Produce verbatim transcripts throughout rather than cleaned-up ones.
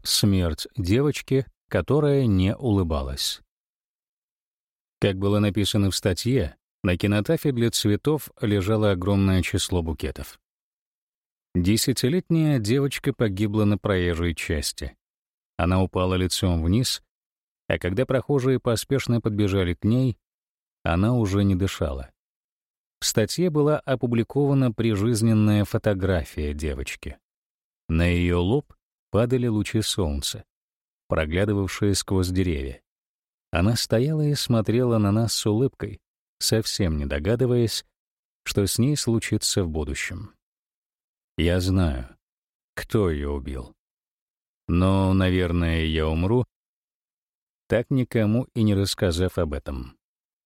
Смерть девочки, которая не улыбалась. Как было написано в статье, на кинотафе для цветов лежало огромное число букетов. Десятилетняя девочка погибла на проезжей части. Она упала лицом вниз, а когда прохожие поспешно подбежали к ней, она уже не дышала. В статье была опубликована прижизненная фотография девочки. На ее лоб падали лучи солнца, проглядывавшие сквозь деревья. Она стояла и смотрела на нас с улыбкой, совсем не догадываясь, что с ней случится в будущем. Я знаю, кто ее убил. Но, наверное, я умру, так никому и не рассказав об этом.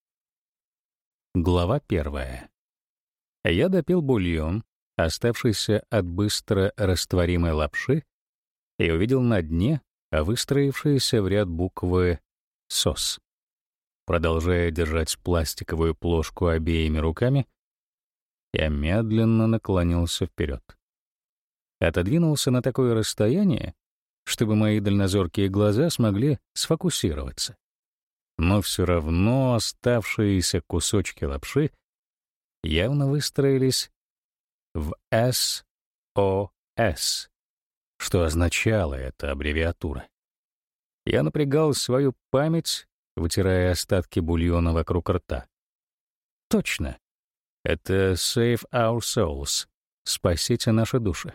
Глава первая. Я допил бульон, оставшийся от быстро растворимой лапши, и увидел на дне выстроившиеся в ряд буквы «сос». Продолжая держать пластиковую плошку обеими руками, я медленно наклонился вперед. Отодвинулся на такое расстояние, чтобы мои дальнозоркие глаза смогли сфокусироваться. Но все равно оставшиеся кусочки лапши явно выстроились в эс о эс, что означала эта аббревиатура. Я напрягал свою память, вытирая остатки бульона вокруг рта. Точно. Это «Save our souls» — «Спасите наши души».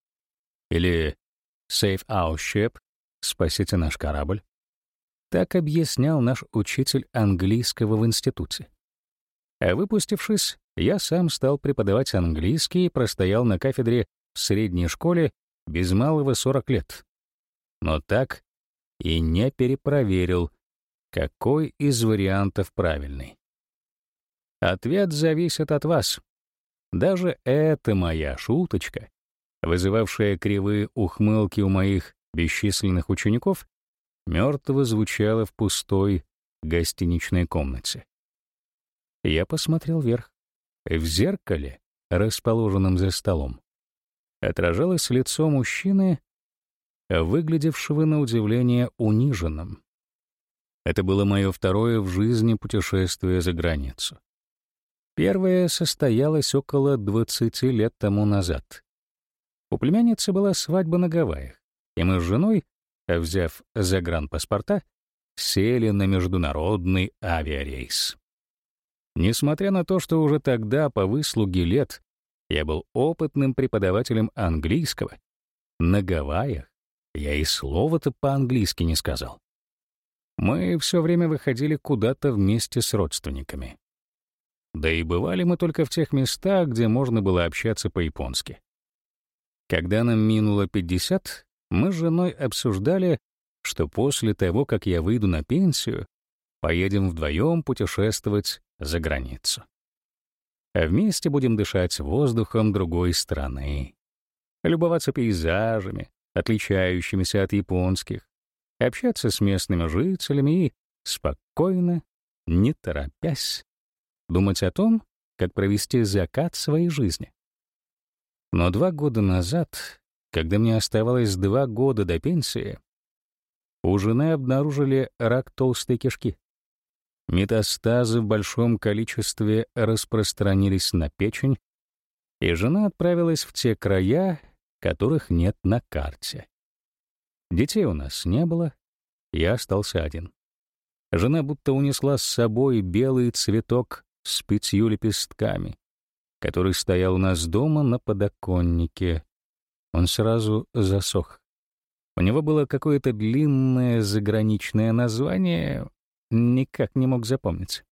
Или «Save our ship» — «Спасите наш корабль». Так объяснял наш учитель английского в институте. А выпустившись, я сам стал преподавать английский и простоял на кафедре в средней школе без малого сорок лет. Но так и не перепроверил, какой из вариантов правильный. Ответ зависит от вас. Даже эта моя шуточка, вызывавшая кривые ухмылки у моих бесчисленных учеников, мертво звучала в пустой гостиничной комнате. Я посмотрел вверх. В зеркале, расположенном за столом, отражалось лицо мужчины, выглядевшего на удивление униженным. Это было мое второе в жизни путешествие за границу. Первое состоялось около двадцати лет тому назад. У племянницы была свадьба на Гавайях, и мы с женой, взяв загранпаспорта, сели на международный авиарейс. Несмотря на то, что уже тогда, по выслуге лет, я был опытным преподавателем английского, на Гавайях я и слова-то по-английски не сказал. Мы все время выходили куда-то вместе с родственниками. Да и бывали мы только в тех местах, где можно было общаться по-японски. Когда нам минуло пятьдесят, мы с женой обсуждали, что после того, как я выйду на пенсию, поедем вдвоем путешествовать за границу. А вместе будем дышать воздухом другой страны, любоваться пейзажами, отличающимися от японских, общаться с местными жителями и спокойно, не торопясь, думать о том, как провести закат своей жизни. Но два года назад, когда мне оставалось два года до пенсии, у жены обнаружили рак толстой кишки. Метастазы в большом количестве распространились на печень, и жена отправилась в те края, которых нет на карте. Детей у нас не было, я остался один. Жена будто унесла с собой белый цветок с пятью лепестками, который стоял у нас дома на подоконнике. Он сразу засох. У него было какое-то длинное заграничное название, никак не мог запомнить.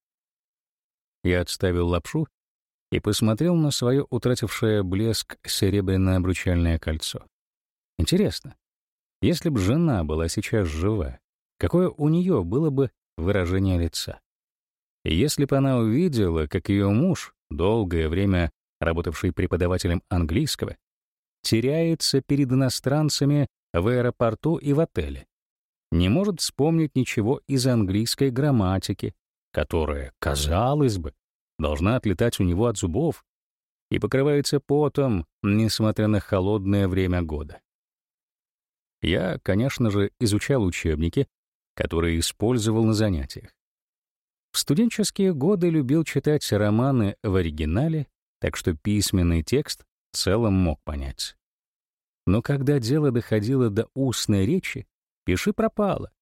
Я отставил лапшу и посмотрел на свое утратившее блеск серебряное обручальное кольцо. Интересно, если бы жена была сейчас жива, какое у нее было бы выражение лица? И если бы она увидела, как ее муж, долгое время работавший преподавателем английского, теряется перед иностранцами в аэропорту и в отеле, не может вспомнить ничего из английской грамматики, которая, казалось бы, должна отлетать у него от зубов, и покрывается потом, несмотря на холодное время года. Я, конечно же, изучал учебники, которые использовал на занятиях. В студенческие годы любил читать романы в оригинале, так что письменный текст в целом мог понять. Но когда дело доходило до устной речи, пиши пропало.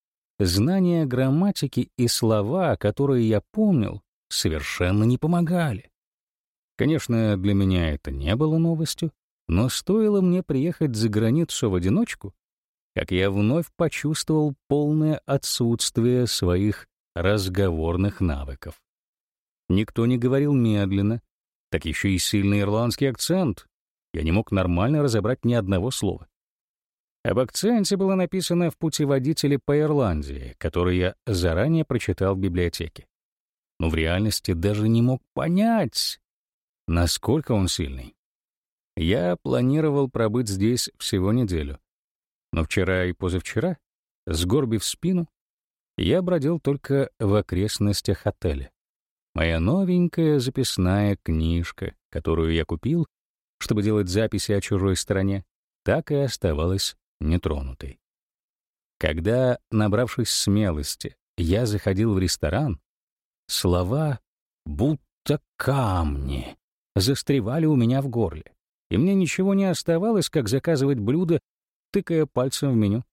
Знания грамматики и слова, которые я помнил, совершенно не помогали. Конечно, для меня это не было новостью, но стоило мне приехать за границу в одиночку, как я вновь почувствовал полное отсутствие своих разговорных навыков. Никто не говорил медленно, так еще и сильный ирландский акцент. Я не мог нормально разобрать ни одного слова. Об акценте было написано в путеводителе по Ирландии, который я заранее прочитал в библиотеке. Но в реальности даже не мог понять, насколько он сильный. Я планировал пробыть здесь всего неделю. Но вчера и позавчера, сгорбив спину, я бродил только в окрестностях отеля. Моя новенькая записная книжка, которую я купил, чтобы делать записи о чужой стране, так и оставалась нетронутой. Когда, набравшись смелости, я заходил в ресторан, слова, будто камни, застревали у меня в горле, и мне ничего не оставалось, как заказывать блюдо, тыкая пальцем в меню.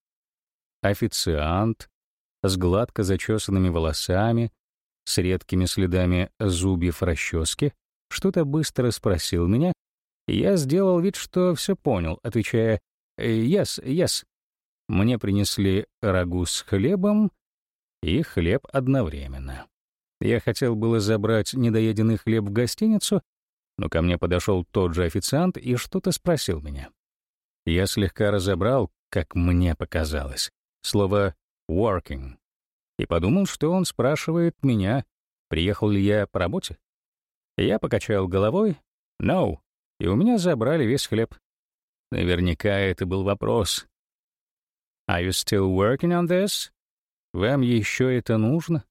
Официант с гладко зачесанными волосами, с редкими следами зубьев расчески, что-то быстро спросил меня, и я сделал вид, что все понял, отвечая «Yes, yes». Мне принесли рагу с хлебом и хлеб одновременно. Я хотел было забрать недоеденный хлеб в гостиницу, но ко мне подошел тот же официант и что-то спросил меня. Я слегка разобрал, как мне показалось, слово «working», и подумал, что он спрашивает меня, приехал ли я по работе. Я покачал головой «no», и у меня забрали весь хлеб. Наверняка это был вопрос. «Are you still working on this?» «Вам еще это нужно?»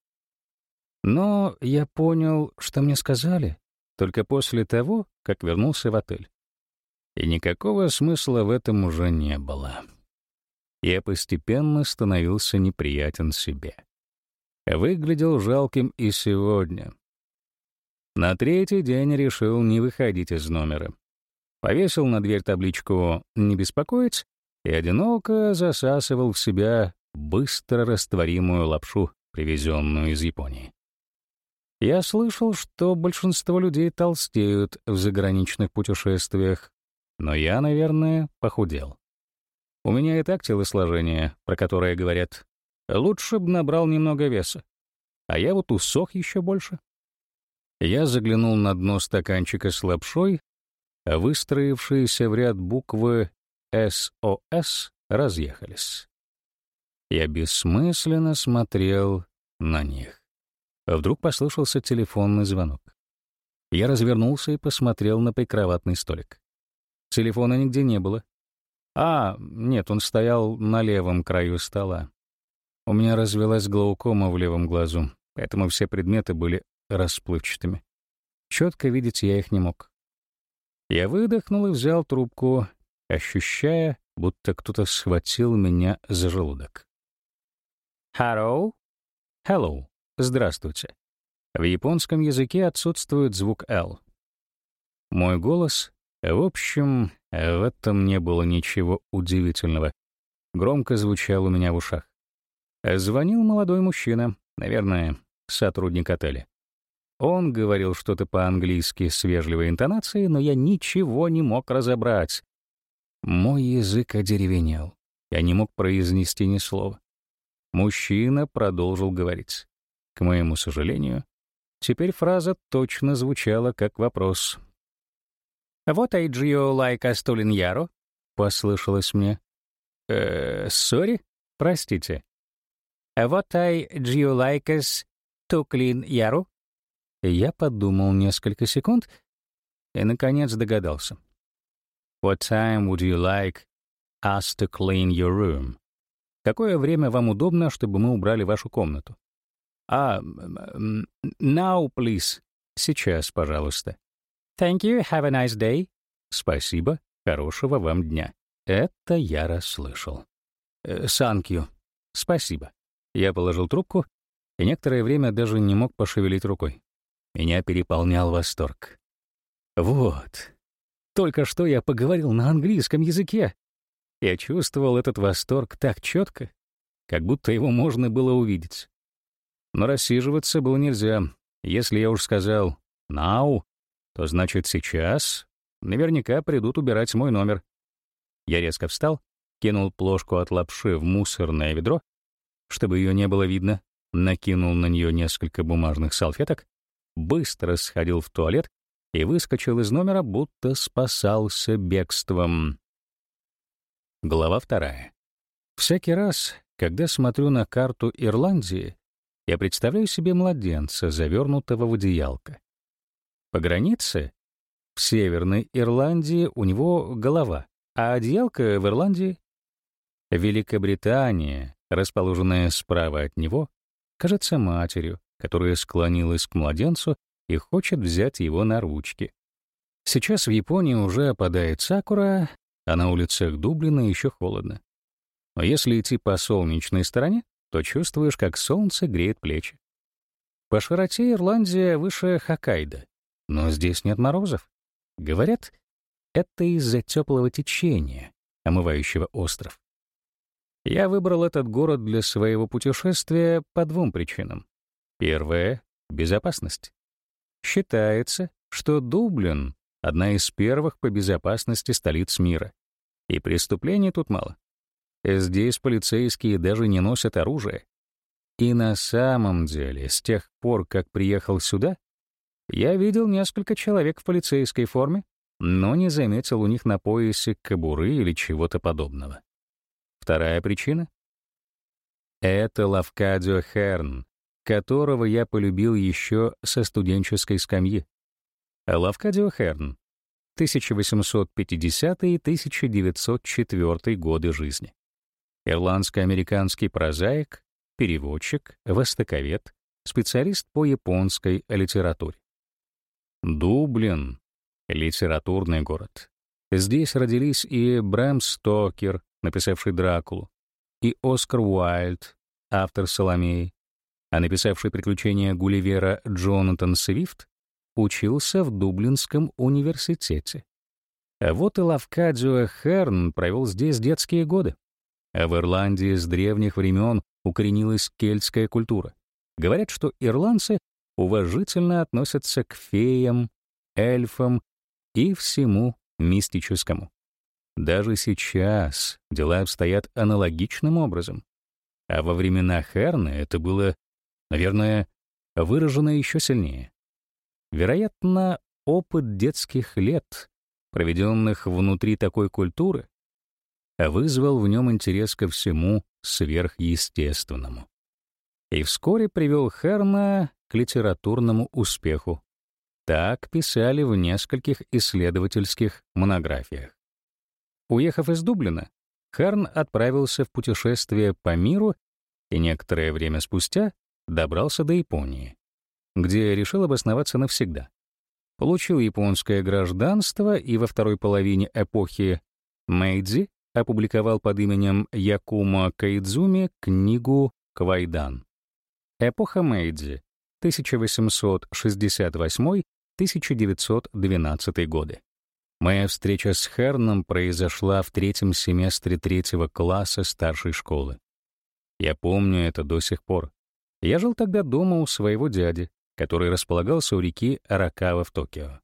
Но я понял, что мне сказали, только после того, как вернулся в отель. И никакого смысла в этом уже не было. Я постепенно становился неприятен себе. Выглядел жалким и сегодня. На третий день решил не выходить из номера. Повесил на дверь табличку «Не беспокоить» и одиноко засасывал в себя быстро растворимую лапшу, привезенную из Японии. Я слышал, что большинство людей толстеют в заграничных путешествиях, но я, наверное, похудел. У меня и так телосложение, про которое говорят, лучше бы набрал немного веса, а я вот усох еще больше. Я заглянул на дно стаканчика с лапшой, а выстроившиеся в ряд буквы «эс о эс» разъехались. Я бессмысленно смотрел на них. Вдруг послышался телефонный звонок. Я развернулся и посмотрел на прикроватный столик. Телефона нигде не было. А, нет, он стоял на левом краю стола. У меня развилась глаукома в левом глазу, поэтому все предметы были расплывчатыми. Четко видеть я их не мог. Я выдохнул и взял трубку, ощущая, будто кто-то схватил меня за желудок. «Hello?» «Hello». «Здравствуйте». В японском языке отсутствует звук «л». Мой голос, в общем, в этом не было ничего удивительного, громко звучал у меня в ушах. Звонил молодой мужчина, наверное, сотрудник отеля. Он говорил что-то по-английски с вежливой интонацией, но я ничего не мог разобрать. Мой язык одеревенел. Я не мог произнести ни слова. Мужчина продолжил говорить. К моему сожалению, теперь фраза точно звучала как вопрос. «What age you like a stolen yarrow?» — послышалось мне. «Э, sorry? Простите». «What age you like us to clean yarrow?» Я подумал несколько секунд и, наконец, догадался. «What time would you like us to clean your room?» «Какое время вам удобно, чтобы мы убрали вашу комнату?» «А, now, please». «Сейчас, пожалуйста». «Thank you, have a nice day». «Спасибо, хорошего вам дня». Это я расслышал. «Санкью. Спасибо». Я положил трубку и некоторое время даже не мог пошевелить рукой. Меня переполнял восторг. Вот. Только что я поговорил на английском языке. Я чувствовал этот восторг так четко, как будто его можно было увидеть. Но рассиживаться было нельзя. Если я уж сказал «now», то значит сейчас наверняка придут убирать мой номер. Я резко встал, кинул плошку от лапши в мусорное ведро, чтобы ее не было видно, накинул на нее несколько бумажных салфеток, быстро сходил в туалет и выскочил из номера, будто спасался бегством. Глава вторая. Всякий раз, когда смотрю на карту Ирландии, я представляю себе младенца, завернутого в одеялко. По границе в Северной Ирландии у него голова, а одеялко в Ирландии. Великобритания, расположенная справа от него, кажется матерью, которая склонилась к младенцу и хочет взять его на ручки. Сейчас в Японии уже опадает сакура, а на улицах Дублина еще холодно. Но если идти по солнечной стороне, то чувствуешь, как солнце греет плечи. По широте Ирландия выше Хоккайдо, но здесь нет морозов. Говорят, это из-за теплого течения, омывающего остров. Я выбрал этот город для своего путешествия по двум причинам. Первая — безопасность. Считается, что Дублин — одна из первых по безопасности столиц мира, и преступлений тут мало. Здесь полицейские даже не носят оружие. И на самом деле, с тех пор, как приехал сюда, я видел несколько человек в полицейской форме, но не заметил у них на поясе кобуры или чего-то подобного. Вторая причина — это Лафкадио Херн, которого я полюбил еще со студенческой скамьи. Лафкадио Херн, тысяча восемьсот пятидесятый — тысяча девятьсот четвёртый годы жизни. Ирландско-американский прозаик, переводчик, востоковед, специалист по японской литературе. Дублин — литературный город. Здесь родились и Брэм Стокер, написавший «Дракулу», и Оскар Уайльд, автор «Саломеи», а написавший «Приключения Гулливера» Джонатан Свифт учился в Дублинском университете. А вот и Лафкадио Херн провел здесь детские годы. А в Ирландии с древних времен укоренилась кельтская культура. Говорят, что ирландцы уважительно относятся к феям, эльфам и всему мистическому. Даже сейчас дела обстоят аналогичным образом. А во времена Херна это было, наверное, выражено еще сильнее. Вероятно, опыт детских лет, проведенных внутри такой культуры, вызвал в нем интерес ко всему сверхъестественному. И вскоре привел Херна к литературному успеху. Так писали в нескольких исследовательских монографиях. Уехав из Дублина, Херн отправился в путешествие по миру и некоторое время спустя добрался до Японии, где решил обосноваться навсегда. Получил японское гражданство и во второй половине эпохи Мэйдзи опубликовал под именем Якумо Каидзуми книгу «Квайдан». Эпоха Мэйдзи, тысяча восемьсот шестьдесят восьмой — тысяча девятьсот двенадцатый годы. Моя встреча с Херном произошла в третьем семестре третьего класса старшей школы. Я помню это до сих пор. Я жил тогда дома у своего дяди, который располагался у реки Аракава в Токио.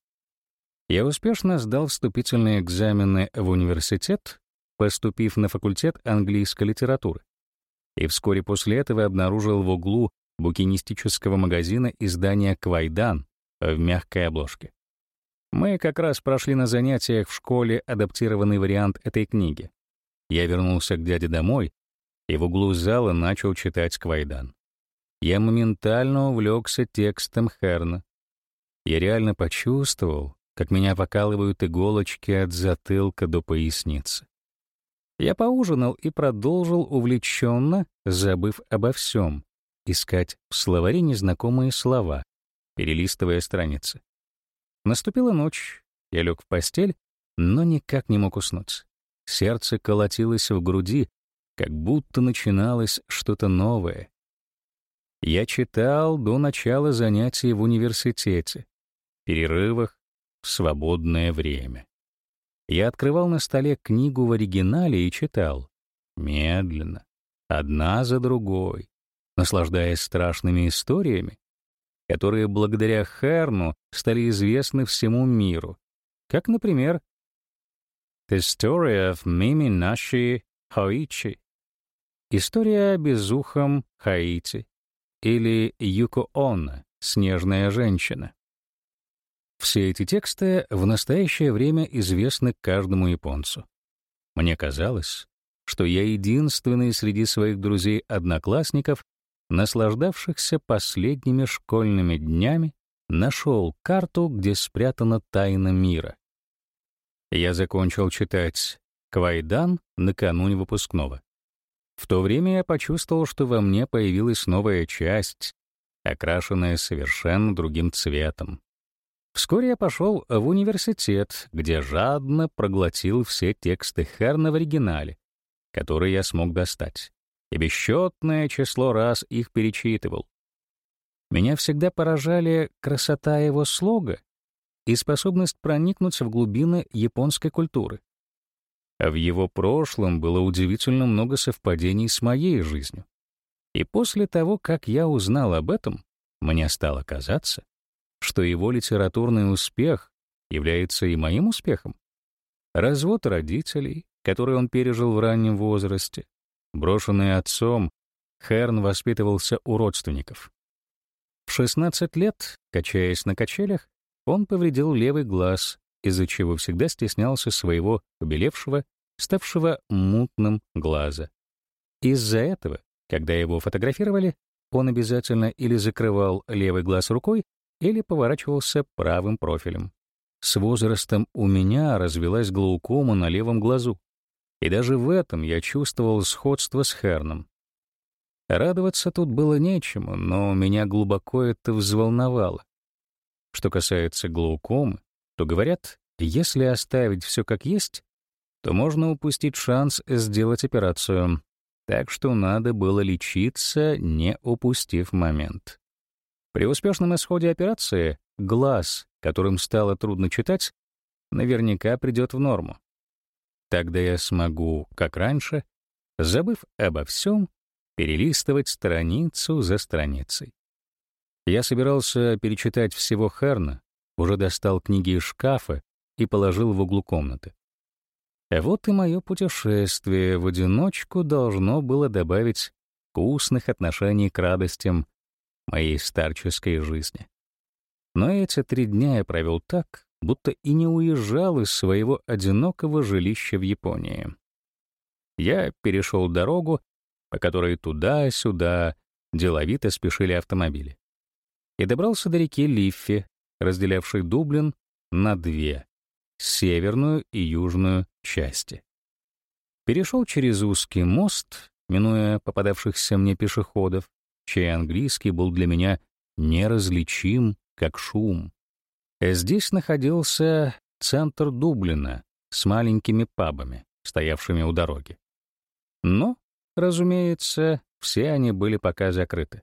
Я успешно сдал вступительные экзамены в университет, поступив на факультет английской литературы. И вскоре после этого обнаружил в углу букинистического магазина издание «Квайдан» в мягкой обложке. Мы как раз прошли на занятиях в школе адаптированный вариант этой книги. Я вернулся к дяде домой и в углу зала начал читать «Квайдан». Я моментально увлекся текстом Херна. Я реально почувствовал, как меня покалывают иголочки от затылка до поясницы. Я поужинал и продолжил увлеченно, забыв обо всем, искать в словаре незнакомые слова, перелистывая страницы. Наступила ночь, я лег в постель, но никак не мог уснуть. Сердце колотилось в груди, как будто начиналось что-то новое. Я читал до начала занятий в университете, в перерывах, в свободное время. Я открывал на столе книгу в оригинале и читал, медленно, одна за другой, наслаждаясь страшными историями, которые благодаря Херну стали известны всему миру, как, например, «The Story of Mimi Nashi Hoichi» «История о безухом Хаити» или «Юко Оно» «Снежная женщина». Все эти тексты в настоящее время известны каждому японцу. Мне казалось, что я единственный среди своих друзей-одноклассников, наслаждавшихся последними школьными днями, нашел карту, где спрятана тайна мира. Я закончил читать «Квайдан» накануне выпускного. В то время я почувствовал, что во мне появилась новая часть, окрашенная совершенно другим цветом. Вскоре я пошел в университет, где жадно проглотил все тексты Херна в оригинале, которые я смог достать, и бесчетное число раз их перечитывал. Меня всегда поражали красота его слога и способность проникнуть в глубины японской культуры. А в его прошлом было удивительно много совпадений с моей жизнью. И после того, как я узнал об этом, мне стало казаться, что его литературный успех является и моим успехом. Развод родителей, который он пережил в раннем возрасте, брошенный отцом, Херн воспитывался у родственников. В шестнадцать лет, качаясь на качелях, он повредил левый глаз, из-за чего всегда стеснялся своего побелевшего, ставшего мутным глаза. Из-за этого, когда его фотографировали, он обязательно или закрывал левый глаз рукой, или поворачивался правым профилем. С возрастом у меня развилась глаукома на левом глазу, и даже в этом я чувствовал сходство с Херном. Радоваться тут было нечему, но меня глубоко это взволновало. Что касается глаукомы, то говорят, если оставить все как есть, то можно упустить шанс сделать операцию, так что надо было лечиться, не упустив момент. При успешном исходе операции глаз, которым стало трудно читать, наверняка придет в норму. Тогда я смогу, как раньше, забыв обо всем, перелистывать страницу за страницей. Я собирался перечитать всего Херна, уже достал книги из шкафа и положил в углу комнаты. А вот и мое путешествие в одиночку должно было добавить вкусных отношений к радостям моей старческой жизни. Но эти три дня я провел так, будто и не уезжал из своего одинокого жилища в Японии. Я перешел дорогу, по которой туда-сюда деловито спешили автомобили, и добрался до реки Лиффи, разделявшей Дублин на две — северную и южную части. Перешел через узкий мост, минуя попадавшихся мне пешеходов, чей английский был для меня неразличим, как шум. Здесь находился центр Дублина с маленькими пабами, стоявшими у дороги. Но, разумеется, все они были пока закрыты.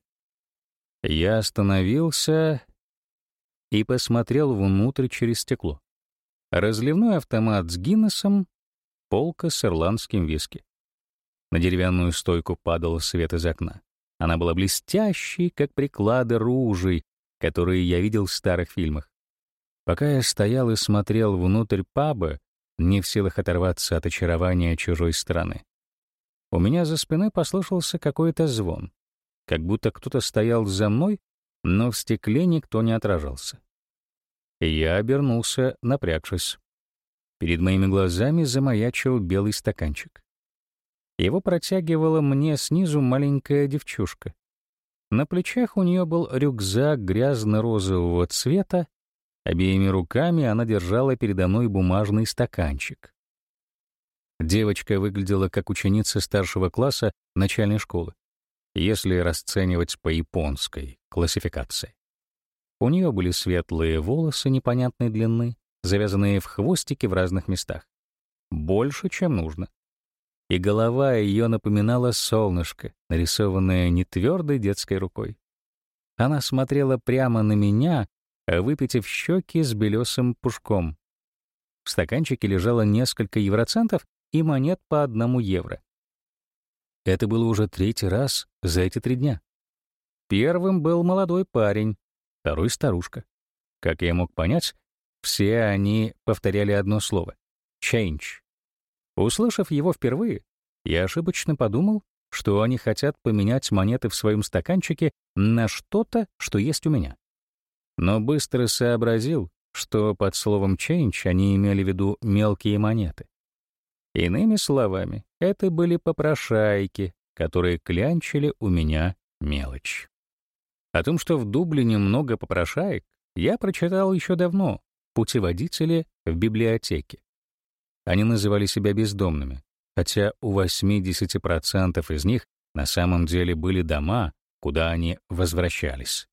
Я остановился и посмотрел внутрь через стекло. Разливной автомат с Гиннесом, полка с ирландским виски. На деревянную стойку падал свет из окна. Она была блестящей, как приклады ружей, которые я видел в старых фильмах. Пока я стоял и смотрел внутрь паба, не в силах оторваться от очарования чужой страны, у меня за спиной послышался какой-то звон, как будто кто-то стоял за мной, но в стекле никто не отражался. И я обернулся, напрягшись. Перед моими глазами замаячил белый стаканчик. Его протягивала мне снизу маленькая девчушка. На плечах у нее был рюкзак грязно-розового цвета, обеими руками она держала передо мной бумажный стаканчик. Девочка выглядела как ученица старшего класса начальной школы, если расценивать по японской классификации. У нее были светлые волосы непонятной длины, завязанные в хвостики в разных местах. Больше, чем нужно. и голова ее напоминала солнышко, нарисованное не твердой детской рукой. Она смотрела прямо на меня, выпитив щеки с белесым пушком. В стаканчике лежало несколько евроцентов и монет по одному евро. Это было уже третий раз за эти три дня. Первым был молодой парень, второй — старушка. Как я мог понять, все они повторяли одно слово — «change». Услышав его впервые, я ошибочно подумал, что они хотят поменять монеты в своем стаканчике на что-то, что есть у меня. Но быстро сообразил, что под словом «change» они имели в виду мелкие монеты. Иными словами, это были попрошайки, которые клянчили у меня мелочь. О том, что в Дублине много попрошаек, я прочитал еще давно в путеводителе в библиотеке. Они называли себя бездомными, хотя у восемьдесят процентов из них на самом деле были дома, куда они возвращались.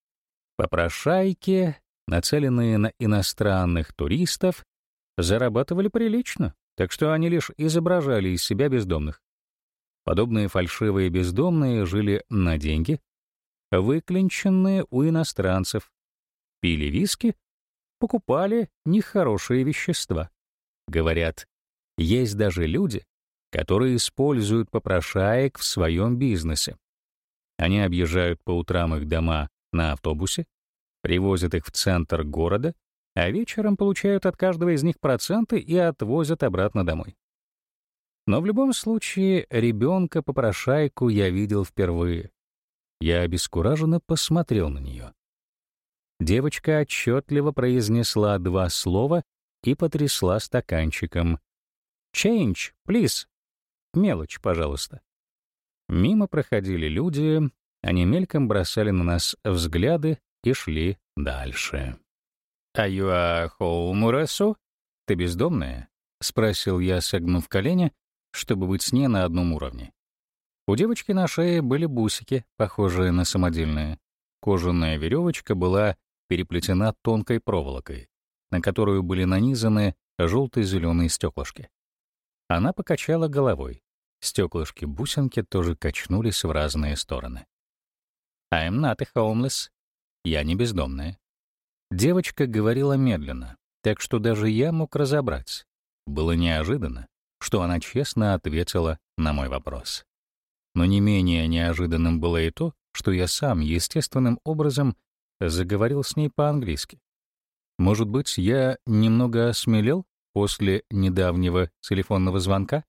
Попрошайки, нацеленные на иностранных туристов, зарабатывали прилично, так что они лишь изображали из себя бездомных. Подобные фальшивые бездомные жили на деньги, выклинченные у иностранцев, пили виски, покупали нехорошие вещества. Говорят, есть даже люди, которые используют попрошаек в своем бизнесе. Они объезжают по утрам их дома на автобусе, привозят их в центр города, а вечером получают от каждого из них проценты и отвозят обратно домой. Но в любом случае ребенка-попрошайку я видел впервые. Я обескураженно посмотрел на нее. Девочка отчетливо произнесла два слова и потрясла стаканчиком. «Change, please!» «Мелочь, пожалуйста». Мимо проходили люди, они мельком бросали на нас взгляды и шли дальше. «Are you a homeless?» «Ты бездомная?» — спросил я, согнув колени, чтобы быть с ней на одном уровне. У девочки на шее были бусики, похожие на самодельные. Кожаная веревочка была переплетена тонкой проволокой, на которую были нанизаны желто-зеленые стеклышки. Она покачала головой. Стеклышки-бусинки тоже качнулись в разные стороны. «I'm not a homeless». «Я не бездомная». Девочка говорила медленно, так что даже я мог разобрать. Было неожиданно, что она честно ответила на мой вопрос. Но не менее неожиданным было и то, что я сам естественным образом заговорил с ней по-английски. Может быть, я немного осмелел после недавнего телефонного звонка?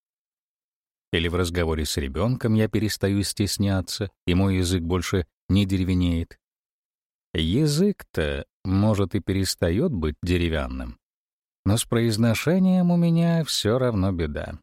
Или в разговоре с ребенком я перестаю стесняться, и мой язык больше не деревенеет? Язык-то, может, и перестает быть деревянным, но с произношением у меня все равно беда.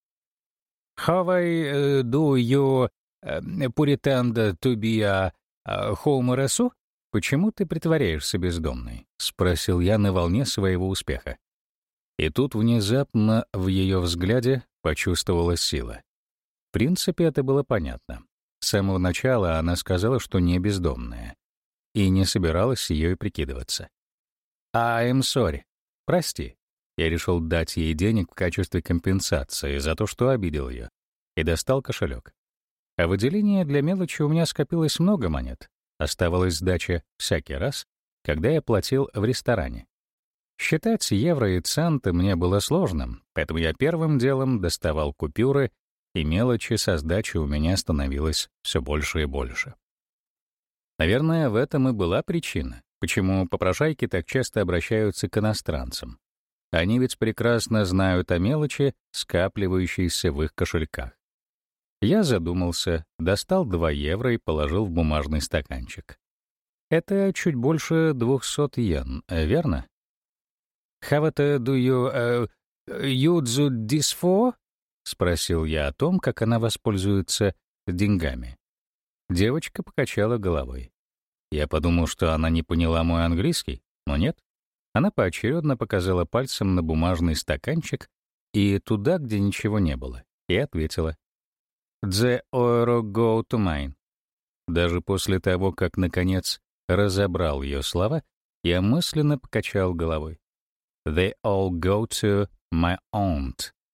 «How I do you pretend to be a homeless?» «Почему ты притворяешься бездомной?» — спросил я на волне своего успеха. И тут внезапно в ее взгляде почувствовалась сила. В принципе, это было понятно. С самого начала она сказала, что не бездомная, и не собиралась ею прикидываться. «I'm sorry. Прости». Я решил дать ей денег в качестве компенсации за то, что обидел ее, и достал кошелек. А в отделении для мелочи у меня скопилось много монет. Оставалась сдача всякий раз, когда я платил в ресторане. Считать евро и центы мне было сложно, поэтому я первым делом доставал купюры, и мелочи со сдачи у меня становилось все больше и больше. Наверное, в этом и была причина, почему попрошайки так часто обращаются к иностранцам. Они ведь прекрасно знают о мелочи, скапливающейся в их кошельках. Я задумался, достал два евро и положил в бумажный стаканчик. Это чуть больше двухсот йен, верно? «How do you uh, use this for?» — спросил я о том, как она воспользуется деньгами. Девочка покачала головой. Я подумал, что она не поняла мой английский, но нет. Она поочередно показала пальцем на бумажный стаканчик и туда, где ничего не было, и ответила: «The euro go to mine». Даже после того, как, наконец, разобрал ее слова, я мысленно покачал головой. «They all go to my aunt».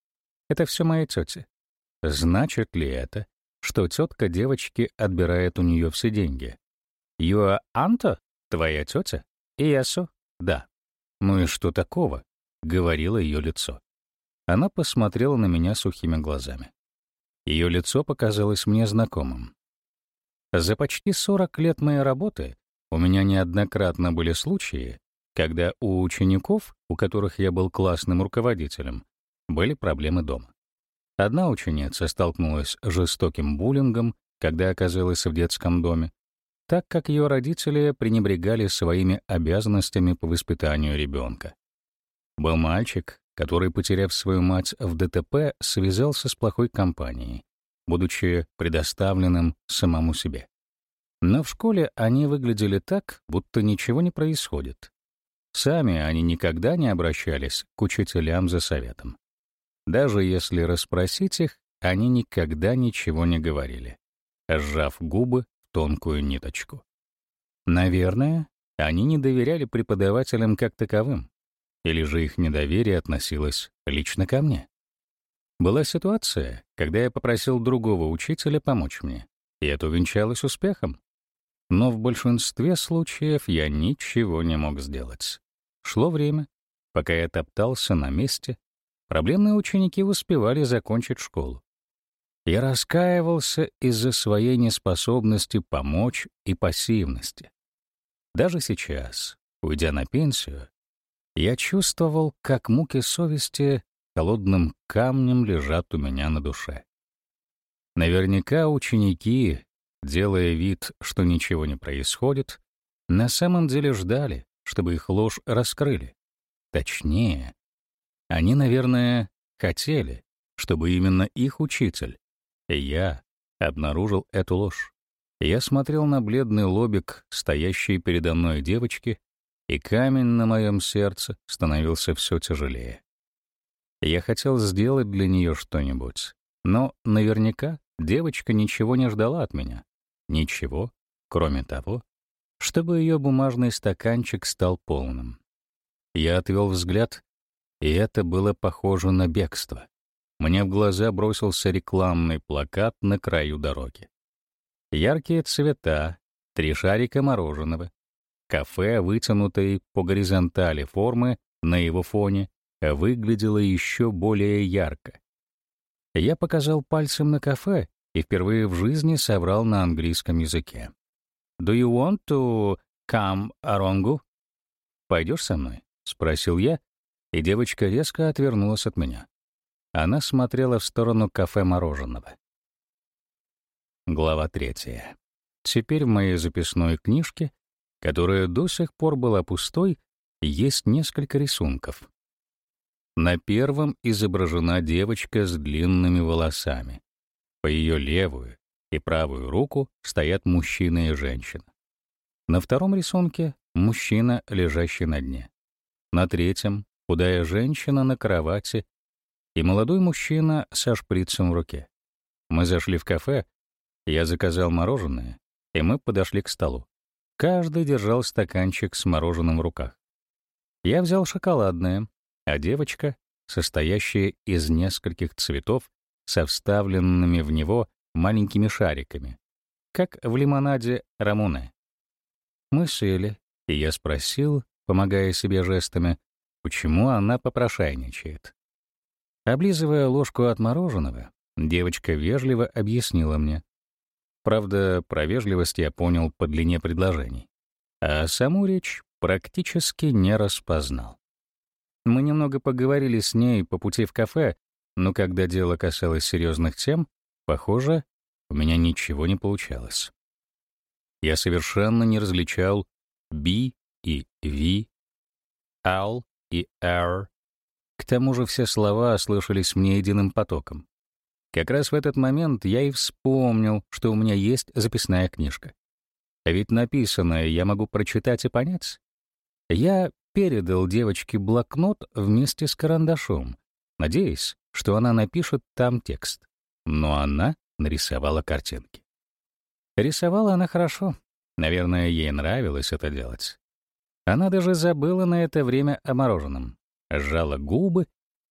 Это все моя тетя. Значит ли это, что тетка девочки отбирает у нее все деньги? Your aunt, твоя тетя? Иесу? Да. Ну и что такого? Говорило ее лицо. Она посмотрела на меня сухими глазами. Ее лицо показалось мне знакомым. За почти сорок лет моей работы у меня неоднократно были случаи, когда у учеников, у которых я был классным руководителем, были проблемы дома. Одна ученица столкнулась с жестоким буллингом, когда оказалась в детском доме, так как ее родители пренебрегали своими обязанностями по воспитанию ребенка. Был мальчик, который, потеряв свою мать в ДТП, связался с плохой компанией, будучи предоставленным самому себе. Но в школе они выглядели так, будто ничего не происходит. Сами они никогда не обращались к учителям за советом. Даже если расспросить их, они никогда ничего не говорили, сжав губы в тонкую ниточку. Наверное, они не доверяли преподавателям как таковым, или же их недоверие относилось лично ко мне. Была ситуация, когда я попросил другого учителя помочь мне, и это увенчалось успехом. Но в большинстве случаев я ничего не мог сделать. Шло время, пока я топтался на месте, проблемные ученики успевали закончить школу. Я раскаивался из-за своей неспособности помочь и пассивности. Даже сейчас, уйдя на пенсию, я чувствовал, как муки совести холодным камнем лежат у меня на душе. Наверняка ученики, делая вид, что ничего не происходит, на самом деле ждали, чтобы их ложь раскрыли. Точнее, они, наверное, хотели, чтобы именно их учитель, и я, обнаружил эту ложь. Я смотрел на бледный лобик стоящей передо мной девочки, и камень на моем сердце становился все тяжелее. Я хотел сделать для нее что-нибудь, но наверняка девочка ничего не ждала от меня. Ничего, кроме того, чтобы ее бумажный стаканчик стал полным. Я отвел взгляд, и это было похоже на бегство. Мне в глаза бросился рекламный плакат на краю дороги. Яркие цвета, три шарика мороженого, кафе, вытянутой по горизонтали формы на его фоне, выглядело еще более ярко. Я показал пальцем на кафе и впервые в жизни соврал на английском языке. «Do you want to come along?» «Пойдешь со мной?» — спросил я, и девочка резко отвернулась от меня. Она смотрела в сторону кафе мороженого. Глава третья. Теперь в моей записной книжке, которая до сих пор была пустой, есть несколько рисунков. На первом изображена девочка с длинными волосами. По ее левую и правую руку стоят мужчина и женщина. На втором рисунке — мужчина, лежащий на дне. На третьем — худая женщина на кровати и молодой мужчина со шприцем в руке. Мы зашли в кафе, я заказал мороженое, и мы подошли к столу. Каждый держал стаканчик с мороженым в руках. Я взял шоколадное, а девочка, состоящая из нескольких цветов, со вставленными в него маленькими шариками, как в лимонаде Рамоне. Мы сели, и я спросил, помогая себе жестами, почему она попрошайничает. Облизывая ложку от мороженого, девочка вежливо объяснила мне. Правда, про вежливость я понял по длине предложений, а саму речь практически не распознал. Мы немного поговорили с ней по пути в кафе, но когда дело касалось серьезных тем, похоже, у меня ничего не получалось. Я совершенно не различал «би» и «ви», «ал» и «ар». К тому же все слова слышались мне единым потоком. Как раз в этот момент я и вспомнил, что у меня есть записная книжка. А ведь написанное я могу прочитать и понять. Я передал девочке блокнот вместе с карандашом, надеясь, что она напишет там текст. Но она нарисовала картинки. Рисовала она хорошо. Наверное, ей нравилось это делать. Она даже забыла на это время о мороженом, сжала губы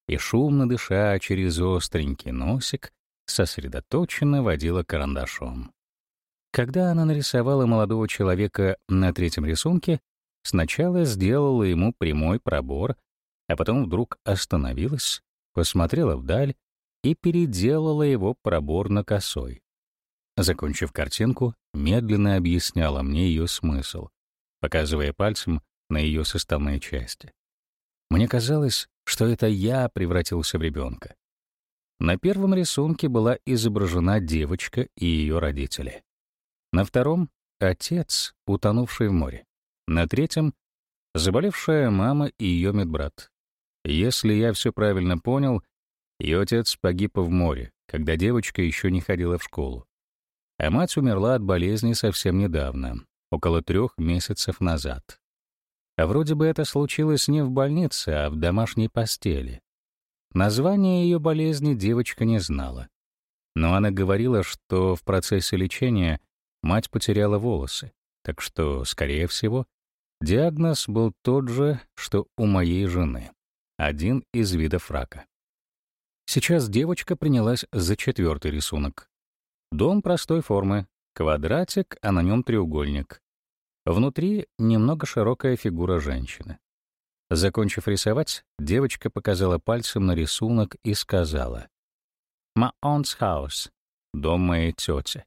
и, шумно дыша через остренький носик, сосредоточенно водила карандашом. Когда она нарисовала молодого человека на третьем рисунке, сначала сделала ему прямой пробор, а потом вдруг остановилась, посмотрела вдаль и переделала его пробор на косой. Закончив картинку, медленно объясняла мне ее смысл, показывая пальцем на ее составные части. Мне казалось, что это я превратился в ребенка. На первом рисунке была изображена девочка и ее родители. На втором — отец, утонувший в море. На третьем — заболевшая мама и ее медбрат. Если я все правильно понял, ее отец погиб в море, когда девочка еще не ходила в школу. А мать умерла от болезни совсем недавно, около трех месяцев назад. А вроде бы это случилось не в больнице, а в домашней постели. Название ее болезни девочка не знала. Но она говорила, что в процессе лечения мать потеряла волосы, так что, скорее всего, диагноз был тот же, что у моей жены. Один из видов рака. Сейчас девочка принялась за четвертый рисунок. Дом простой формы, квадратик, а на нем треугольник. Внутри немного широкая фигура женщины. Закончив рисовать, девочка показала пальцем на рисунок и сказала: «My aunt's house» — дом моей тети.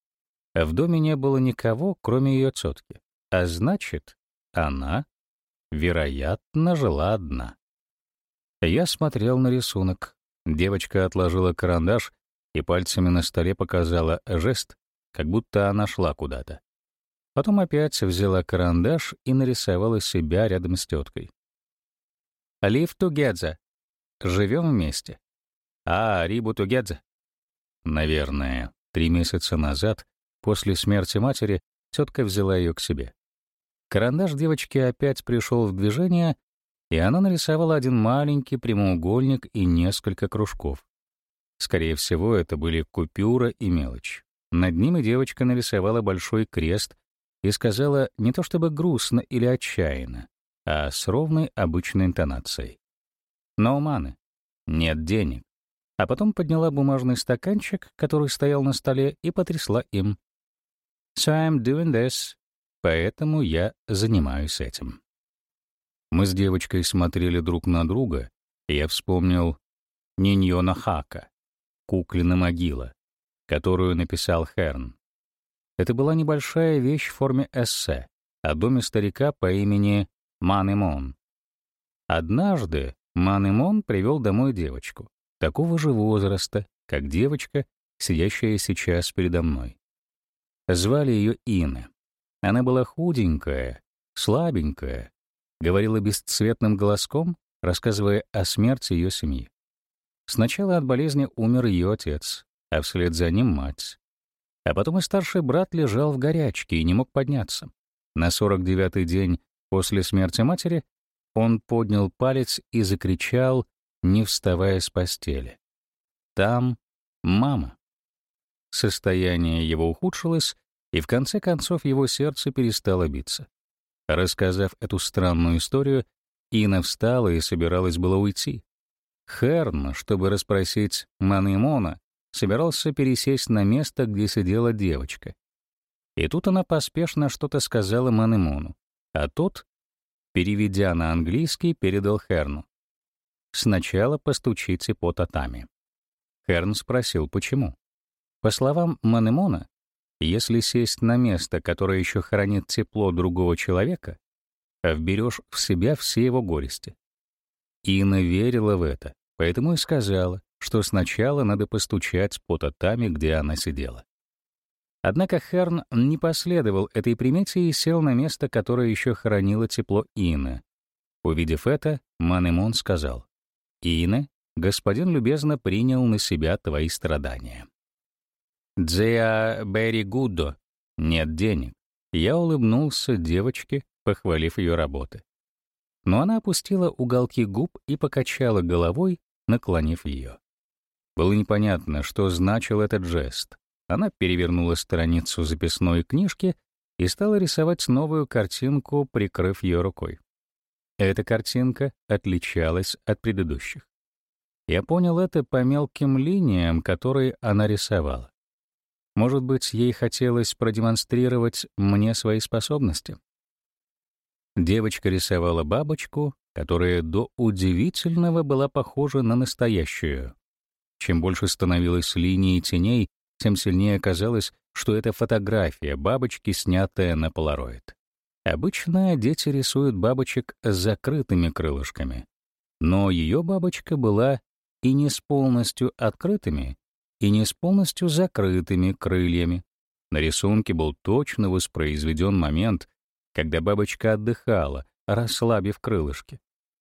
В доме не было никого, кроме ее тетки, а значит, она, вероятно, жила одна. Я смотрел на рисунок. Девочка отложила карандаш и пальцами на столе показала жест, как будто она шла куда-то. Потом опять взяла карандаш и нарисовала себя рядом с теткой. «Live together» — «живем вместе». «А, рибу together». Наверное, три месяца назад, после смерти матери, тетка взяла ее к себе. Карандаш девочки опять пришел в движение, и она нарисовала один маленький прямоугольник и несколько кружков. Скорее всего, это были купюра и мелочь. Над ними девочка нарисовала большой крест и сказала не то чтобы грустно или отчаянно, а с ровной обычной интонацией. «No money» — «нет денег». А потом подняла бумажный стаканчик, который стоял на столе, и потрясла им. «So I'm doing this», поэтому я занимаюсь этим. Мы с девочкой смотрели друг на друга, и я вспомнил Ниньона Хака, «Куклина могила», которую написал Херн. Это была небольшая вещь в форме эссе о доме старика по имени Манемон. Однажды Манемон привел домой девочку, такого же возраста, как девочка, сидящая сейчас передо мной. Звали ее Инна. Она была худенькая, слабенькая, говорила бесцветным голоском, рассказывая о смерти ее семьи. Сначала от болезни умер ее отец, а вслед за ним мать. А потом и старший брат лежал в горячке и не мог подняться. На сорок девятый день после смерти матери он поднял палец и закричал, не вставая с постели: «Там мама». Состояние его ухудшилось, и в конце концов его сердце перестало биться. Рассказав эту странную историю, Инна встала и собиралась было уйти. Херн, чтобы расспросить Манемона, собирался пересесть на место, где сидела девочка. И тут она поспешно что-то сказала Манемону, а тот, переведя на английский, передал Херну: «Сначала постучите по татами». Херн спросил, почему. По словам Манемона, если сесть на место, которое еще хранит тепло другого человека, вберешь в себя все его горести. Инна верила в это, поэтому и сказала, что сначала надо постучать по татами, где она сидела. Однако Херн не последовал этой примете и сел на место, которое еще хранило тепло Инны. Увидев это, Манемон сказал: «Инна, господин любезно принял на себя твои страдания». «Дзеа Берри Гуддо» — «нет денег». Я улыбнулся девочке, похвалив ее работы. Но она опустила уголки губ и покачала головой, наклонив ее. Было непонятно, что значил этот жест. Она перевернула страницу записной книжки и стала рисовать новую картинку, прикрыв ее рукой. Эта картинка отличалась от предыдущих. Я понял это по мелким линиям, которые она рисовала. Может быть, ей хотелось продемонстрировать мне свои способности. Девочка рисовала бабочку, которая до удивительного была похожа на настоящую. Чем больше становилось линий и теней, тем сильнее казалось, что это фотография бабочки, снятая на полароид. Обычно дети рисуют бабочек с закрытыми крылышками, но ее бабочка была и не с полностью открытыми, и не с полностью закрытыми крыльями. На рисунке был точно воспроизведен момент, когда бабочка отдыхала, расслабив крылышки.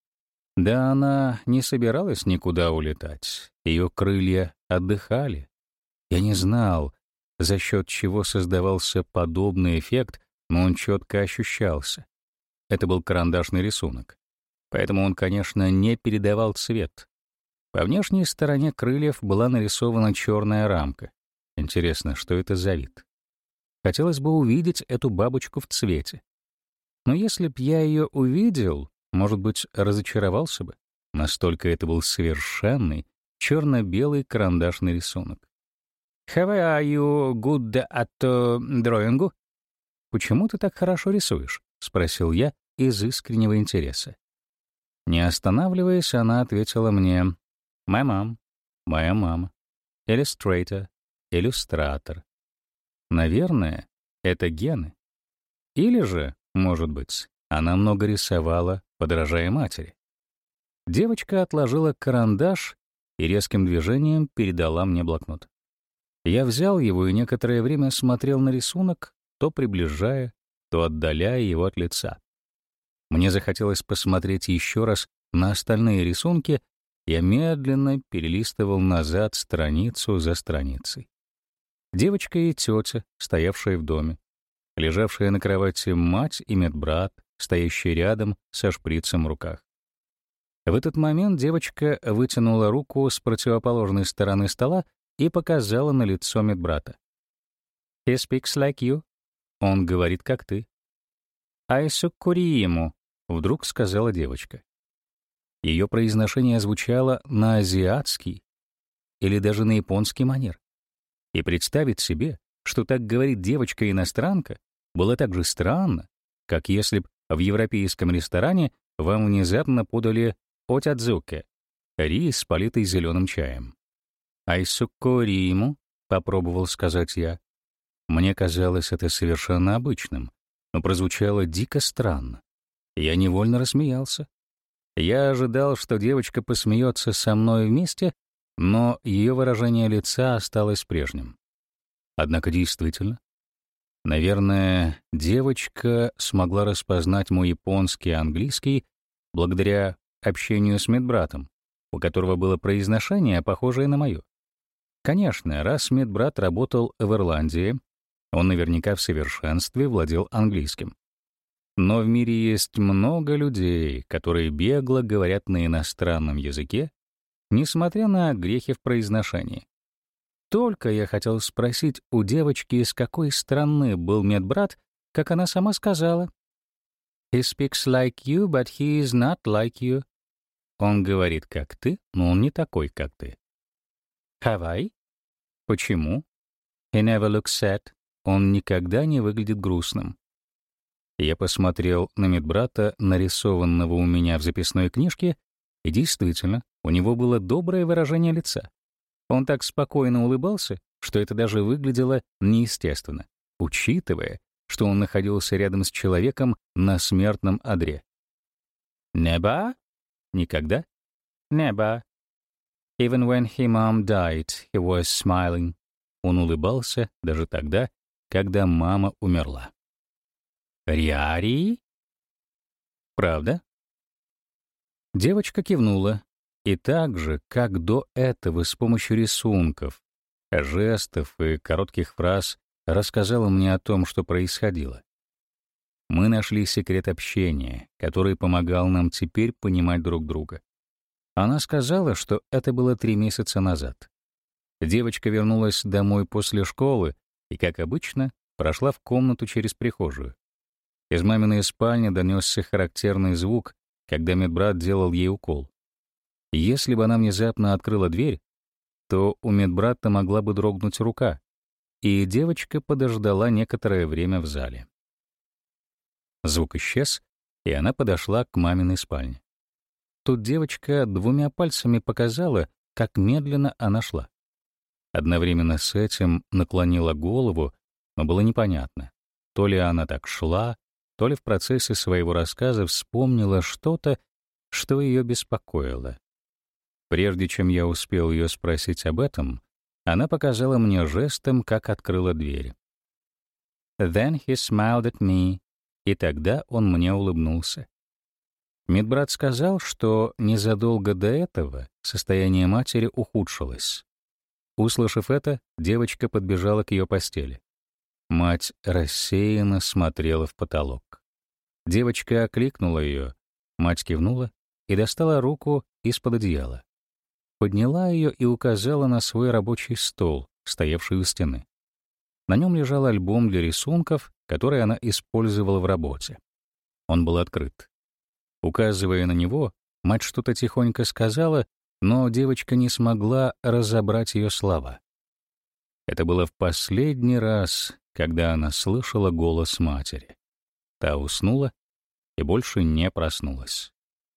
Да она не собиралась никуда улетать, ее крылья отдыхали. Я не знал, за счет чего создавался подобный эффект, но он четко ощущался. Это был карандашный рисунок, поэтому он, конечно, не передавал цвет. По внешней стороне крыльев была нарисована черная рамка. Интересно, что это за вид? Хотелось бы увидеть эту бабочку в цвете. Но если б я ее увидел, может быть, разочаровался бы. Настолько это был совершенный черно-белый карандашный рисунок. «How are you good at drawing?» «Почему ты так хорошо рисуешь?» — спросил я из искреннего интереса. Не останавливаясь, она ответила мне: «My mom, моя мама, illustrator, иллюстратор». Наверное, это гены. Или же, может быть, она много рисовала, подражая матери. Девочка отложила карандаш и резким движением передала мне блокнот. Я взял его и некоторое время смотрел на рисунок, то приближая, то отдаляя его от лица. Мне захотелось посмотреть еще раз на остальные рисунки. Я медленно перелистывал назад страницу за страницей. Девочка и тетя, стоявшие в доме, лежавшая на кровати мать и медбрат, стоящий рядом со шприцем в руках. В этот момент девочка вытянула руку с противоположной стороны стола и показала на лицо медбрата. «He speaks like you». Он говорит, как ты. «Айсуккури ему», — вдруг сказала девочка. Ее произношение звучало на азиатский или даже на японский манер. И представить себе, что так говорит девочка-иностранка, было так же странно, как если б в европейском ресторане вам внезапно подали отядзуке — рис, политый зеленым чаем. «Айсуккуриму», — попробовал сказать я. Мне казалось это совершенно обычным, но прозвучало дико странно. Я невольно рассмеялся. Я ожидал, что девочка посмеется со мной вместе, но ее выражение лица осталось прежним. Однако действительно, наверное, девочка смогла распознать мой японский и английский благодаря общению с медбратом, у которого было произношение, похожее на мое. Конечно, раз медбрат работал в Ирландии, он наверняка в совершенстве владел английским. Но в мире есть много людей, которые бегло говорят на иностранном языке, несмотря на грехи в произношении. Только я хотел спросить у девочки, из какой страны был медбрат, как она сама сказала: «He speaks like you, but he is not like you». Он говорит, как ты, но он не такой, как ты. «Hawaii?» Почему? «He never looks sad». Он никогда не выглядит грустным. Я посмотрел на медбрата, нарисованного у меня в записной книжке, и действительно, у него было доброе выражение лица. Он так спокойно улыбался, что это даже выглядело неестественно, учитывая, что он находился рядом с человеком на смертном одре. «Never?» Никогда? «Never. Even when his mom died, he was smiling». Он улыбался даже тогда, когда мама умерла. «Риарии?» «Правда?» Девочка кивнула, и так же, как до этого с помощью рисунков, жестов и коротких фраз рассказала мне о том, что происходило. Мы нашли секрет общения, который помогал нам теперь понимать друг друга. Она сказала, что это было три месяца назад. Девочка вернулась домой после школы и, как обычно, прошла в комнату через прихожую. Из маминой спальни донесся характерный звук, когда медбрат делал ей укол. Если бы она внезапно открыла дверь, то у медбрата могла бы дрогнуть рука, и девочка подождала некоторое время в зале. Звук исчез, и она подошла к маминой спальне. Тут девочка двумя пальцами показала, как медленно она шла. Одновременно с этим наклонила голову, но было непонятно, то ли она так шла, то ли в процессе своего рассказа вспомнила что-то, что ее беспокоило. Прежде чем я успел ее спросить об этом, она показала мне жестом, как открыла дверь. Then he smiled at me, и тогда он мне улыбнулся. Медбрат сказал, что незадолго до этого состояние матери ухудшилось. Услышав это, девочка подбежала к ее постели. Мать рассеянно смотрела в потолок. Девочка окликнула ее, мать кивнула и достала руку из-под одеяла. Подняла ее и указала на свой рабочий стол, стоявший у стены. На нем лежал альбом для рисунков, который она использовала в работе. Он был открыт. Указывая на него, мать что-то тихонько сказала, но девочка не смогла разобрать ее слова. Это было в последний раз, когда она слышала голос матери. Та уснула и больше не проснулась.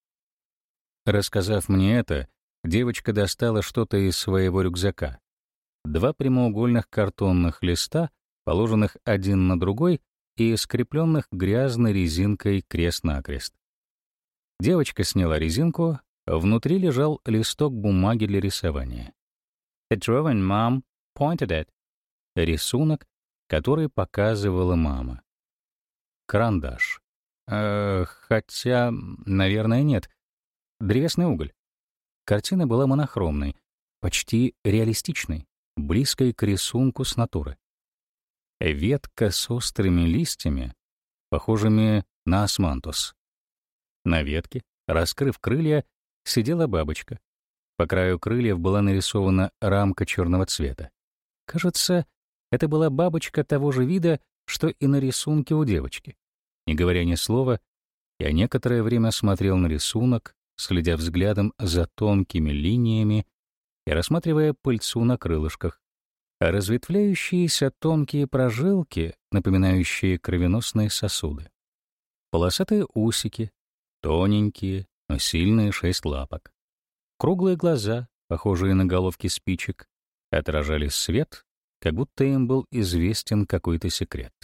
Рассказав мне это, девочка достала что-то из своего рюкзака. Два прямоугольных картонных листа, положенных один на другой и скрепленных грязной резинкой крест-накрест. Девочка сняла резинку, внутри лежал листок бумаги для рисования. «The drawing mom pointed at» — рисунок, который показывала мама. Карандаш. Э, хотя, наверное, нет. Древесный уголь. Картина была монохромной, почти реалистичной, близкой к рисунку с натуры. Ветка с острыми листьями, похожими на османтус. На ветке, раскрыв крылья, сидела бабочка. По краю крыльев была нарисована рамка черного цвета. Кажется, это была бабочка того же вида, что и на рисунке у девочки. Не говоря ни слова, я некоторое время смотрел на рисунок, следя взглядом за тонкими линиями и рассматривая пыльцу на крылышках, а разветвляющиеся тонкие прожилки, напоминающие кровеносные сосуды. Полосатые усики, тоненькие, но сильные шесть лапок. Круглые глаза, похожие на головки спичек, отражали свет, как будто им был известен какой-то секрет.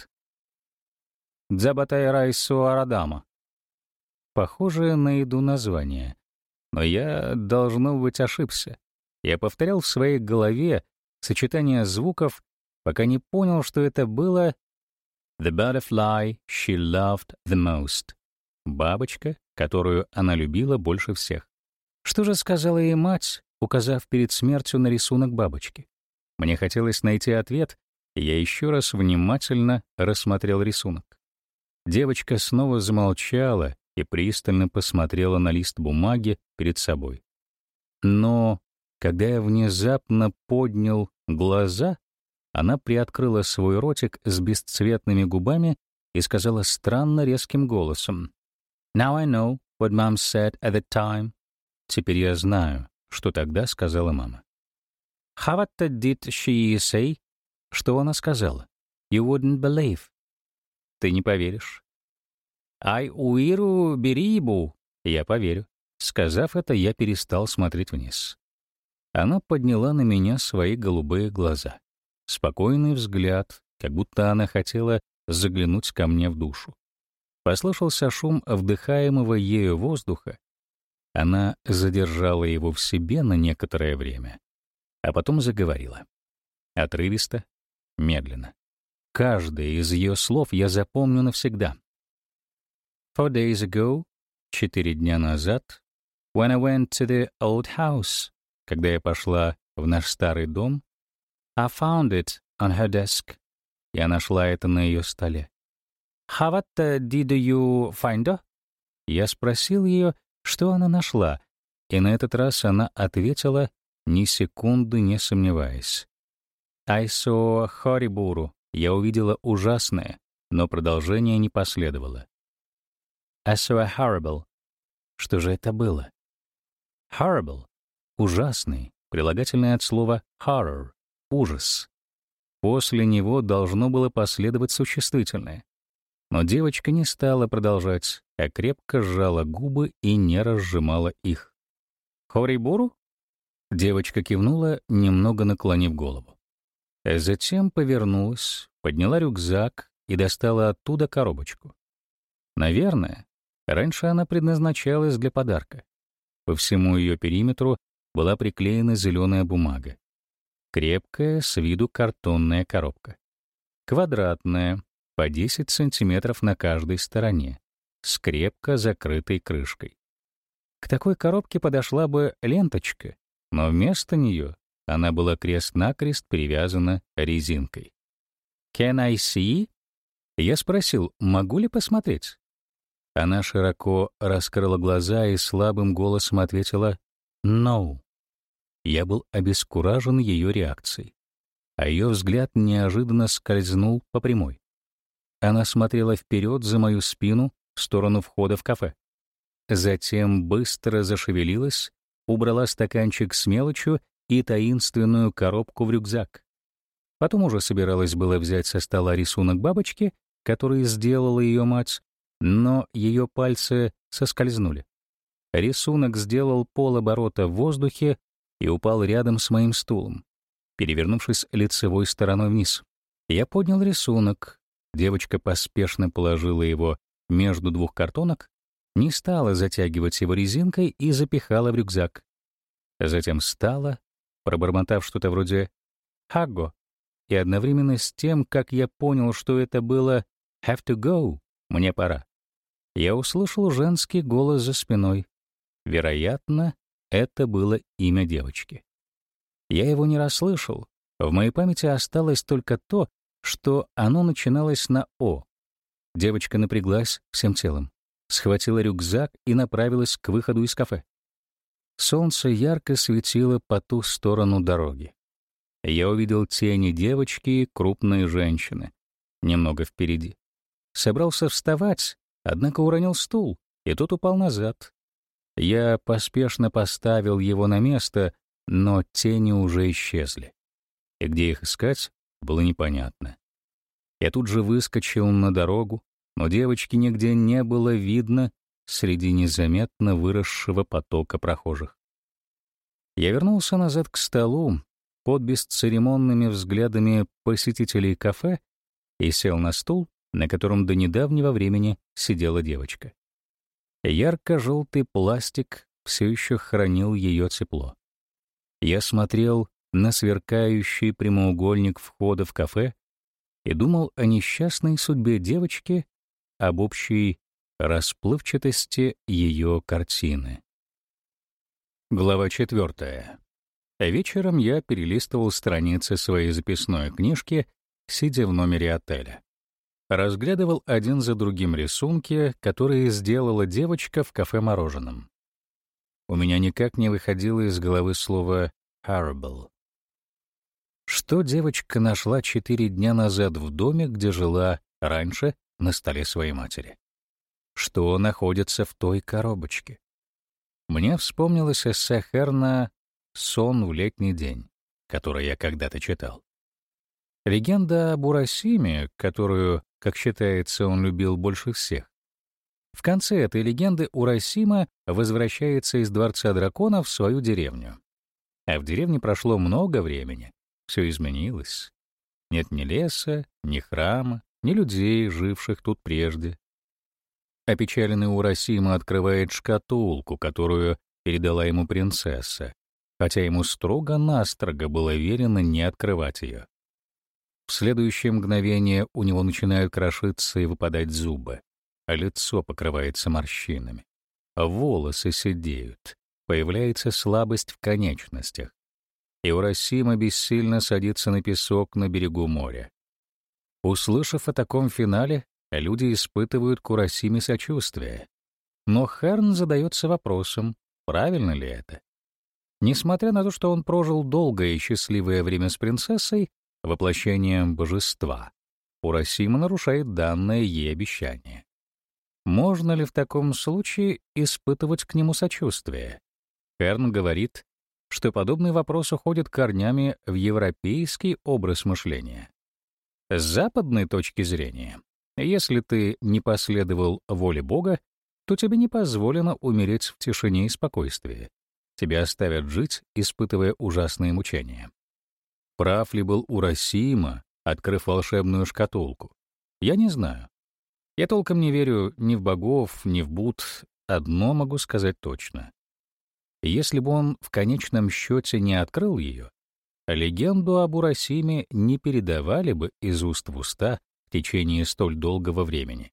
«Дзабатай райсу арадама». Похоже на еду название. Но я, должно быть, ошибся. Я повторял в своей голове сочетание звуков, пока не понял, что это было «The butterfly she loved the most» — бабочка, которую она любила больше всех. Что же сказала ей мать, указав перед смертью на рисунок бабочки? Мне хотелось найти ответ, и я еще раз внимательно рассмотрел рисунок. Девочка снова замолчала и пристально посмотрела на лист бумаги перед собой. Но когда я внезапно поднял глаза, она приоткрыла свой ротик с бесцветными губами и сказала странно резким голосом: «Now I know what mom said at the time». Теперь я знаю, что тогда сказала мама. «How did she say?» Что она сказала? «You wouldn't believe». Ты не поверишь. «I уиру берибу». Я поверю. Сказав это, я перестал смотреть вниз. Она подняла на меня свои голубые глаза. Спокойный взгляд, как будто она хотела заглянуть ко мне в душу. Послышался шум вдыхаемого ею воздуха. Она задержала его в себе на некоторое время, а потом заговорила. Отрывисто, медленно. Каждое из ее слов я запомню навсегда. Four days ago, четыре дня назад, when I went to the old house, когда я пошла в наш старый дом, I found it on her desk. Я нашла это на ее столе. How did you find it? Я спросил ее, что она нашла, и на этот раз она ответила, ни секунды не сомневаясь. I saw horrible. Я увидела ужасное, но продолжение не последовало. I saw a horrible. Что же это было? Horrible — ужасный, прилагательное от слова horror — ужас. После него должно было последовать существительное. Но девочка не стала продолжать, а крепко сжала губы и не разжимала их. «Хорибуру?» Девочка кивнула, немного наклонив голову. Затем повернулась, подняла рюкзак и достала оттуда коробочку. Наверное, раньше она предназначалась для подарка. По всему ее периметру была приклеена зеленая бумага. Крепкая, с виду картонная коробка. Квадратная, по десять сантиметров на каждой стороне, с крепко закрытой крышкой. К такой коробке подошла бы ленточка, но вместо нее она была крест-накрест перевязана резинкой. «Can I see?» Я спросил, могу ли посмотреть. Она широко раскрыла глаза и слабым голосом ответила «No». Я был обескуражен ее реакцией, а ее взгляд неожиданно скользнул по прямой. Она смотрела вперед за мою спину в сторону входа в кафе. Затем быстро зашевелилась, убрала стаканчик с мелочью и таинственную коробку в рюкзак. Потом уже собиралась было взять со стола рисунок бабочки, который сделала ее мать, но ее пальцы соскользнули. Рисунок сделал полоборота в воздухе и упал рядом с моим стулом, перевернувшись лицевой стороной вниз. Я поднял рисунок. Девочка поспешно положила его между двух картонок, не стала затягивать его резинкой и запихала в рюкзак. Затем встала, пробормотав что-то вроде «Хагго», и одновременно с тем, как я понял, что это было «have to go», «мне пора», я услышал женский голос за спиной. Вероятно, это было имя девочки. Я его не расслышал. В моей памяти осталось только то, что оно начиналось на «О». Девочка напряглась всем телом, схватила рюкзак и направилась к выходу из кафе. Солнце ярко светило по ту сторону дороги. Я увидел тени девочки и крупной женщины, немного впереди. Собрался вставать, однако уронил стул, и тот упал назад. Я поспешно поставил его на место, но тени уже исчезли. И где их искать, было непонятно. Я тут же выскочил на дорогу, но девочки нигде не было видно среди незаметно выросшего потока прохожих. Я вернулся назад к столу под бесцеремонными взглядами посетителей кафе и сел на стул, на котором до недавнего времени сидела девочка. Ярко-желтый пластик все еще хранил ее тепло. Я смотрел на сверкающий прямоугольник входа в кафе и думал о несчастной судьбе девочки, об общей расплывчатости ее картины. Глава четвертая. Вечером я перелистывал страницы своей записной книжки, сидя в номере отеля. Разглядывал один за другим рисунки, которые сделала девочка в кафе-мороженом. У меня никак не выходило из головы слово «horrible». Что девочка нашла четыре дня назад в доме, где жила раньше, на столе своей матери? Что находится в той коробочке? Мне вспомнилось эссе Херна «Сон в летний день», который я когда-то читал. Легенда об Урасиме, которую, как считается, он любил больше всех. В конце этой легенды Урасима возвращается из Дворца дракона в свою деревню. А в деревне прошло много времени, все изменилось. Нет ни леса, ни храма, ни людей, живших тут прежде. Опечаленный Урасима открывает шкатулку, которую передала ему принцесса, хотя ему строго-настрого было велено не открывать ее. В следующее мгновение у него начинают крошиться и выпадать зубы, а лицо покрывается морщинами. Волосы седеют, появляется слабость в конечностях. И Урасима бессильно садится на песок на берегу моря. Услышав о таком финале, люди испытывают к Урасиме сочувствие. Но Херн задается вопросом, правильно ли это? Несмотря на то, что он прожил долгое и счастливое время с принцессой, воплощением божества, Урасима нарушает данное ей обещание. Можно ли в таком случае испытывать к нему сочувствие? Херн говорит, что подобный вопрос уходит корнями в европейский образ мышления. С западной точки зрения, если ты не последовал воле Бога, то тебе не позволено умереть в тишине и спокойствии. Тебя оставят жить, испытывая ужасные мучения. Прав ли был Урасима, открыв волшебную шкатулку? Я не знаю. Я толком не верю ни в богов, ни в Будд. Одно могу сказать точно. Если бы он в конечном счете не открыл ее, легенду об Урасиме не передавали бы из уст в уста в течение столь долгого времени.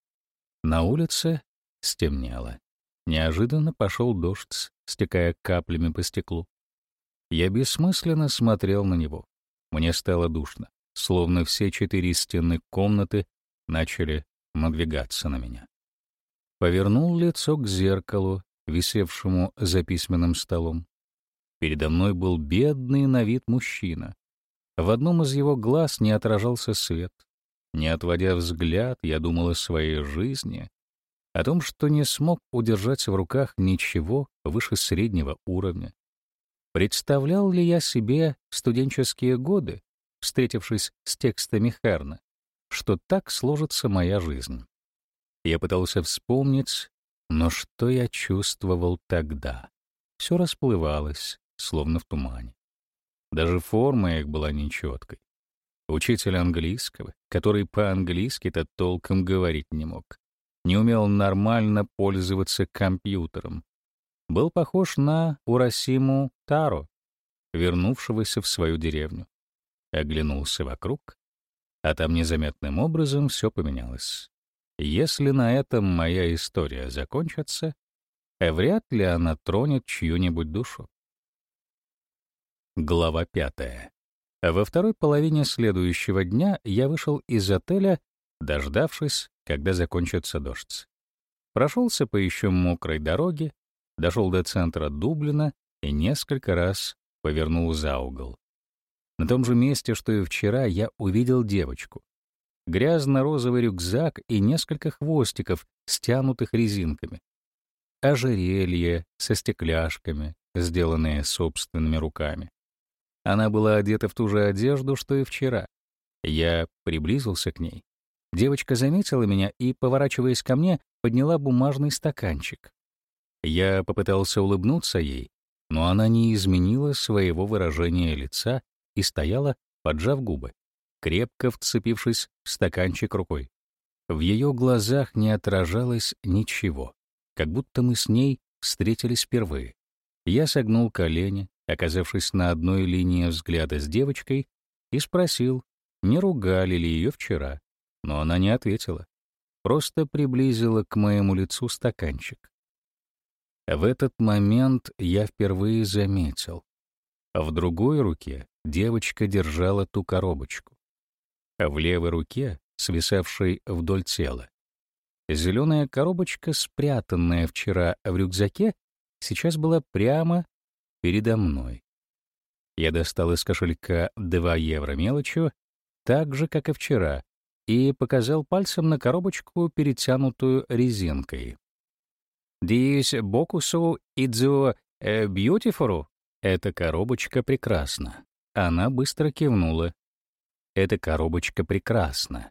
На улице стемнело. Неожиданно пошел дождь, стекая каплями по стеклу. Я бессмысленно смотрел на него. Мне стало душно, словно все четыре стены комнаты начали надвигаться на меня. Повернул лицо к зеркалу, висевшему за письменным столом. Передо мной был бедный на вид мужчина. В одном из его глаз не отражался свет. Не отводя взгляд, я думал о своей жизни, о том, что не смог удержать в руках ничего выше среднего уровня. Представлял ли я себе в студенческие годы, встретившись с текстами Херна, что так сложится моя жизнь? Я пытался вспомнить, но что я чувствовал тогда? Все расплывалось, словно в тумане. Даже форма их была нечеткой. Учитель английского, который по-английски-то толком говорить не мог, не умел нормально пользоваться компьютером, был похож на Урасиму Таро, вернувшегося в свою деревню. Оглянулся вокруг, а там незаметным образом все поменялось. Если на этом моя история закончится, вряд ли она тронет чью-нибудь душу. Глава пятая. Во второй половине следующего дня я вышел из отеля, дождавшись, когда закончится дождь. Прошелся по еще мокрой дороге, дошел до центра Дублина и несколько раз повернул за угол. На том же месте, что и вчера, я увидел девочку. Грязно-розовый рюкзак и несколько хвостиков, стянутых резинками. Ожерелье со стекляшками, сделанные собственными руками. Она была одета в ту же одежду, что и вчера. Я приблизился к ней. Девочка заметила меня и, поворачиваясь ко мне, подняла бумажный стаканчик. Я попытался улыбнуться ей, но она не изменила своего выражения лица и стояла, поджав губы, крепко вцепившись в стаканчик рукой. В ее глазах не отражалось ничего, как будто мы с ней встретились впервые. Я согнул колени, оказавшись на одной линии взгляда с девочкой, и спросил, не ругали ли ее вчера, но она не ответила, просто приблизила к моему лицу стаканчик. В этот момент я впервые заметил. В другой руке девочка держала ту коробочку. А в левой руке, свисавшей вдоль тела, зеленая коробочка, спрятанная вчера в рюкзаке, сейчас была прямо передо мной. Я достал из кошелька два евро мелочью, так же, как и вчера, и показал пальцем на коробочку, перетянутую резинкой. «Дис бокусу идзо бьютифору?» Эта коробочка прекрасна. Она быстро кивнула. Эта коробочка прекрасна.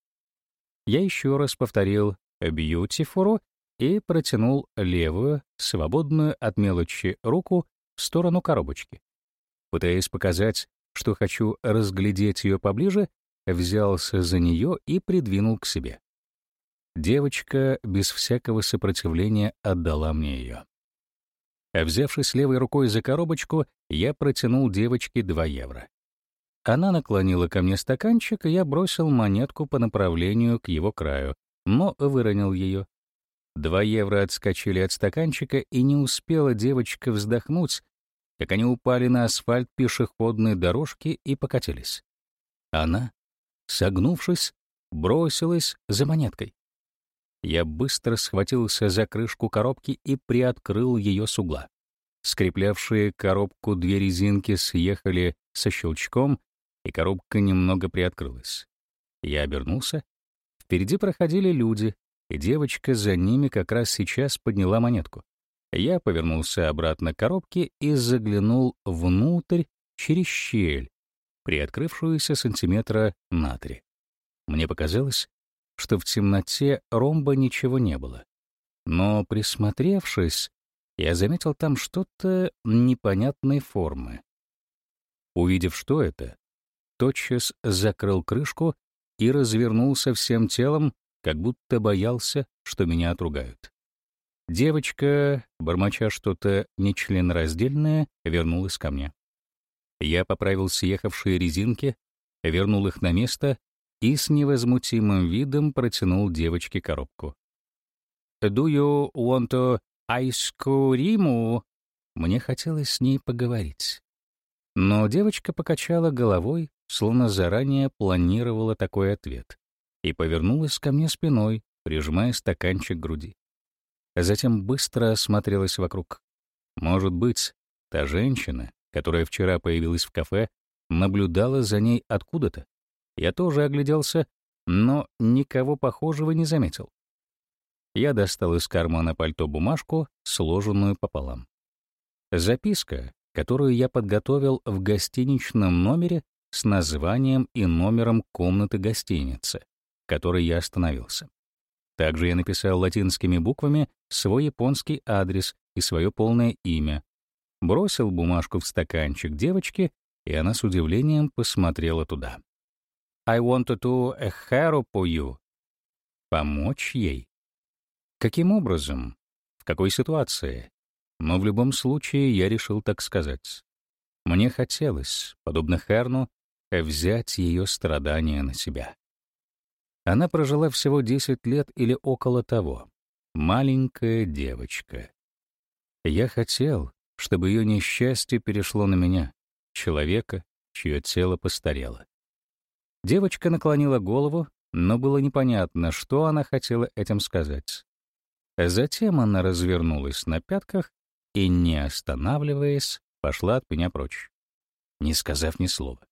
Я еще раз повторил «бьютифору» и протянул левую, свободную от мелочи руку в сторону коробочки. Пытаясь показать, что хочу разглядеть ее поближе, взялся за нее и придвинул к себе. Девочка без всякого сопротивления отдала мне ее. Взявшись левой рукой за коробочку, я протянул девочке два евро. Она наклонила ко мне стаканчик, и я бросил монетку по направлению к его краю, но выронил ее. Два евро отскочили от стаканчика, и не успела девочка вздохнуть, как они упали на асфальт пешеходной дорожки и покатились. Она, согнувшись, бросилась за монеткой. Я быстро схватился за крышку коробки и приоткрыл ее с угла. Скреплявшие коробку две резинки съехали со щелчком, и коробка немного приоткрылась. Я обернулся. Впереди проходили люди, и девочка за ними как раз сейчас подняла монетку. Я повернулся обратно к коробке и заглянул внутрь через щель, приоткрывшуюся сантиметра на три. Мне показалось, что в темноте ромба ничего не было. Но, присмотревшись, я заметил там что-то непонятной формы. Увидев, что это, тотчас закрыл крышку и развернулся всем телом, как будто боялся, что меня отругают. Девочка, бормоча что-то нечленораздельное, вернулась ко мне. Я поправил съехавшие резинки, вернул их на место и с невозмутимым видом протянул девочке коробку. «Do you want to ice cream?» Мне хотелось с ней поговорить. Но девочка покачала головой, словно заранее планировала такой ответ, и повернулась ко мне спиной, прижимая стаканчик к груди. Затем быстро осмотрелась вокруг. Может быть, та женщина, которая вчера появилась в кафе, наблюдала за ней откуда-то. Я тоже огляделся, но никого похожего не заметил. Я достал из кармана пальто бумажку, сложенную пополам. Записка, которую я подготовил в гостиничном номере с названием и номером комнаты гостиницы, в которой я остановился. Также я написал латинскими буквами свой японский адрес и свое полное имя, бросил бумажку в стаканчик девочки, и она с удивлением посмотрела туда. «I wanted to help you». Помочь ей? Каким образом? В какой ситуации? Но в любом случае я решил так сказать. Мне хотелось, подобно Херну, взять ее страдания на себя. Она прожила всего десять лет или около того. Маленькая девочка. Я хотел, чтобы ее несчастье перешло на меня, человека, чье тело постарело. Девочка наклонила голову, но было непонятно, что она хотела этим сказать. Затем она развернулась на пятках и, не останавливаясь, пошла от меня прочь, не сказав ни слова.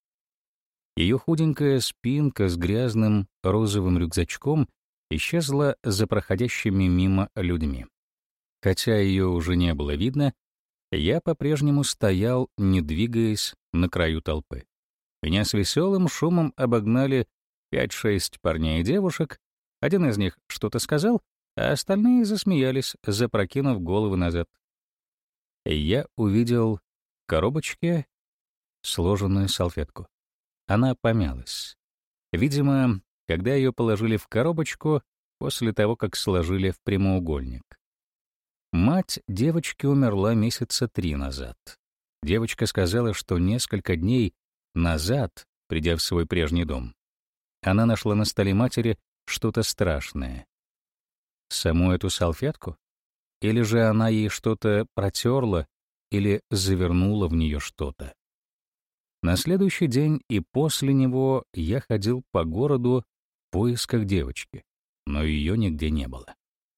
Ее худенькая спинка с грязным розовым рюкзачком исчезла за проходящими мимо людьми. Хотя ее уже не было видно, я по-прежнему стоял, не двигаясь, на краю толпы. Меня с веселым шумом обогнали пять-шесть парней и девушек. Один из них что-то сказал, а остальные засмеялись, запрокинув головы назад. Я увидел в коробочке сложенную салфетку. Она помялась. Видимо, когда ее положили в коробочку после того, как сложили в прямоугольник. Мать девочки умерла месяца три назад. Девочка сказала, что несколько дней назад, придя в свой прежний дом, она нашла на столе матери что-то страшное. Саму эту салфетку? Или же она ей что-то протерла или завернула в нее что-то? На следующий день и после него я ходил по городу в поисках девочки, но ее нигде не было.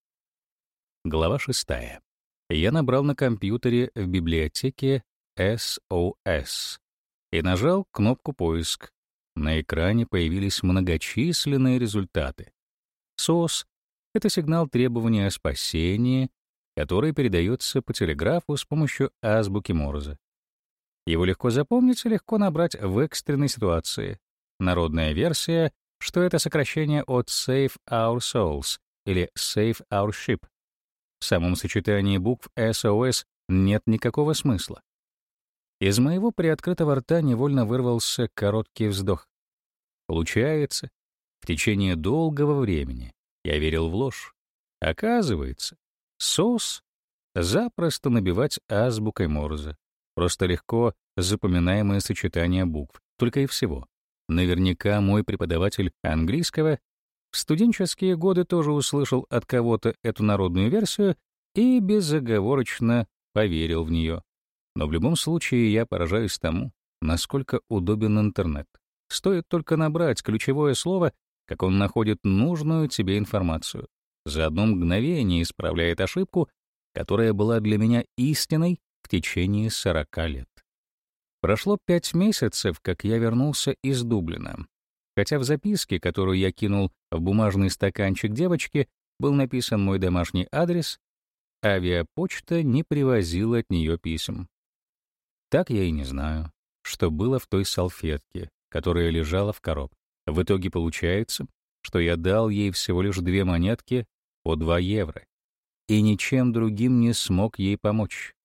Глава шестая. Я набрал на компьютере в библиотеке эс о эс и нажал кнопку «Поиск». На экране появились многочисленные результаты. сос — это сигнал требования о спасении, который передается по телеграфу с помощью азбуки Морзе. Его легко запомнить и легко набрать в экстренной ситуации. Народная версия, что это сокращение от Save Our Souls или Save Our Ship. В самом сочетании букв эс о эс нет никакого смысла. Из моего приоткрытого рта невольно вырвался короткий вздох. Получается, в течение долгого времени я верил в ложь. Оказывается, сос запросто набивать азбукой Морзе. Просто легко запоминаемое сочетание букв, только и всего. Наверняка мой преподаватель английского в студенческие годы тоже услышал от кого-то эту народную версию и безоговорочно поверил в нее. Но в любом случае я поражаюсь тому, насколько удобен интернет. Стоит только набрать ключевое слово, как он находит нужную тебе информацию. За одно мгновение исправляет ошибку, которая была для меня истиной в течение сорока лет. Прошло пять месяцев, как я вернулся из Дублина. Хотя в записке, которую я кинул в бумажный стаканчик девочки, был написан мой домашний адрес, авиапочта не привозила от нее писем. Так я и не знаю, что было в той салфетке, которая лежала в коробке. В итоге получается, что я дал ей всего лишь две монетки по два евро и ничем другим не смог ей помочь.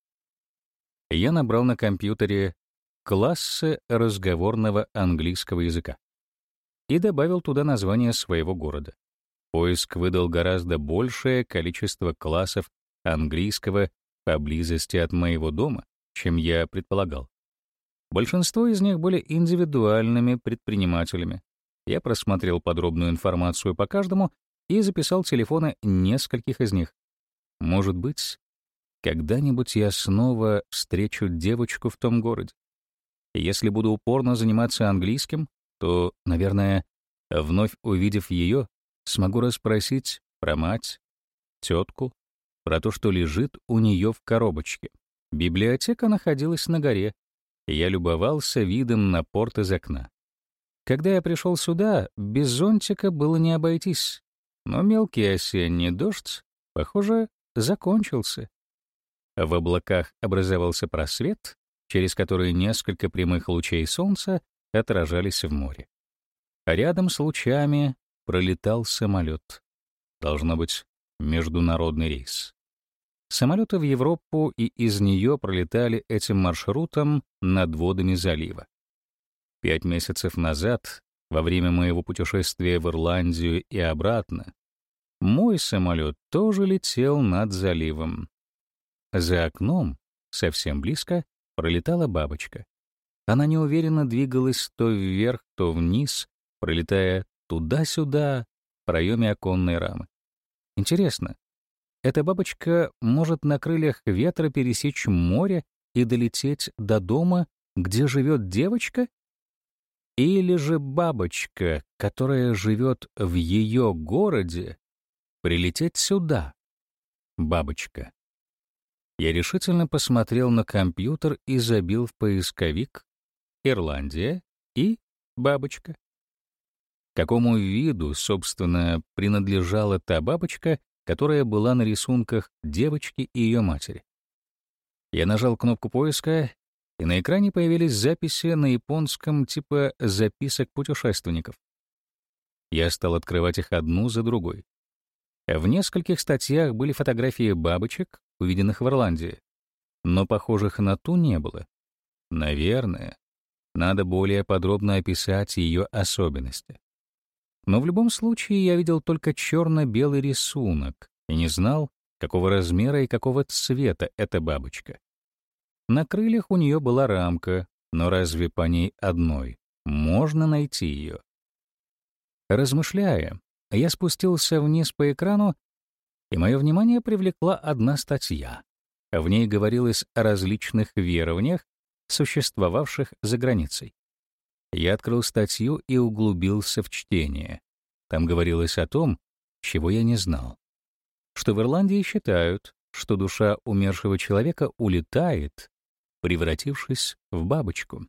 Я набрал на компьютере классы разговорного английского языка и добавил туда название своего города. Поиск выдал гораздо большее количество классов английского поблизости от моего дома, чем я предполагал. Большинство из них были индивидуальными предпринимателями. Я просмотрел подробную информацию по каждому и записал телефоны нескольких из них. Может быть, когда-нибудь я снова встречу девочку в том городе. И если буду упорно заниматься английским, то, наверное, вновь увидев ее, смогу расспросить про мать, тетку, про то, что лежит у нее в коробочке. Библиотека находилась на горе, и я любовался видом на порт из окна. Когда я пришел сюда, без зонтика было не обойтись, но мелкий осенний дождь, похоже, закончился. В облаках образовался просвет, через который несколько прямых лучей солнца отражались в море. А рядом с лучами пролетал самолет. Должно быть, международный рейс. Самолеты в Европу и из нее пролетали этим маршрутом над водами залива. Пять месяцев назад, во время моего путешествия в Ирландию и обратно, мой самолет тоже летел над заливом. За окном, совсем близко, пролетала бабочка. Она неуверенно двигалась то вверх, то вниз, пролетая туда-сюда в проеме оконной рамы. Интересно, эта бабочка может на крыльях ветра пересечь море и долететь до дома, где живет девочка? Или же бабочка, которая живет в ее городе, прилететь сюда? Бабочка. Я решительно посмотрел на компьютер и забил в поисковик «Ирландия» и «бабочка». Какому виду, собственно, принадлежала та бабочка, которая была на рисунках девочки и ее матери? Я нажал кнопку поиска, и на экране появились записи на японском типа записок путешественников. Я стал открывать их одну за другой. В нескольких статьях были фотографии бабочек, увиденных в Ирландии, но похожих на ту не было. Наверное, надо более подробно описать ее особенности. Но в любом случае я видел только черно-белый рисунок и не знал, какого размера и какого цвета эта бабочка. На крыльях у нее была рамка, но разве по ней одной можно найти ее? Размышляя, я спустился вниз по экрану, и мое внимание привлекла одна статья. В ней говорилось о различных верованиях, существовавших за границей. Я открыл статью и углубился в чтение. Там говорилось о том, чего я не знал. Что в Ирландии считают, что душа умершего человека улетает, превратившись в бабочку.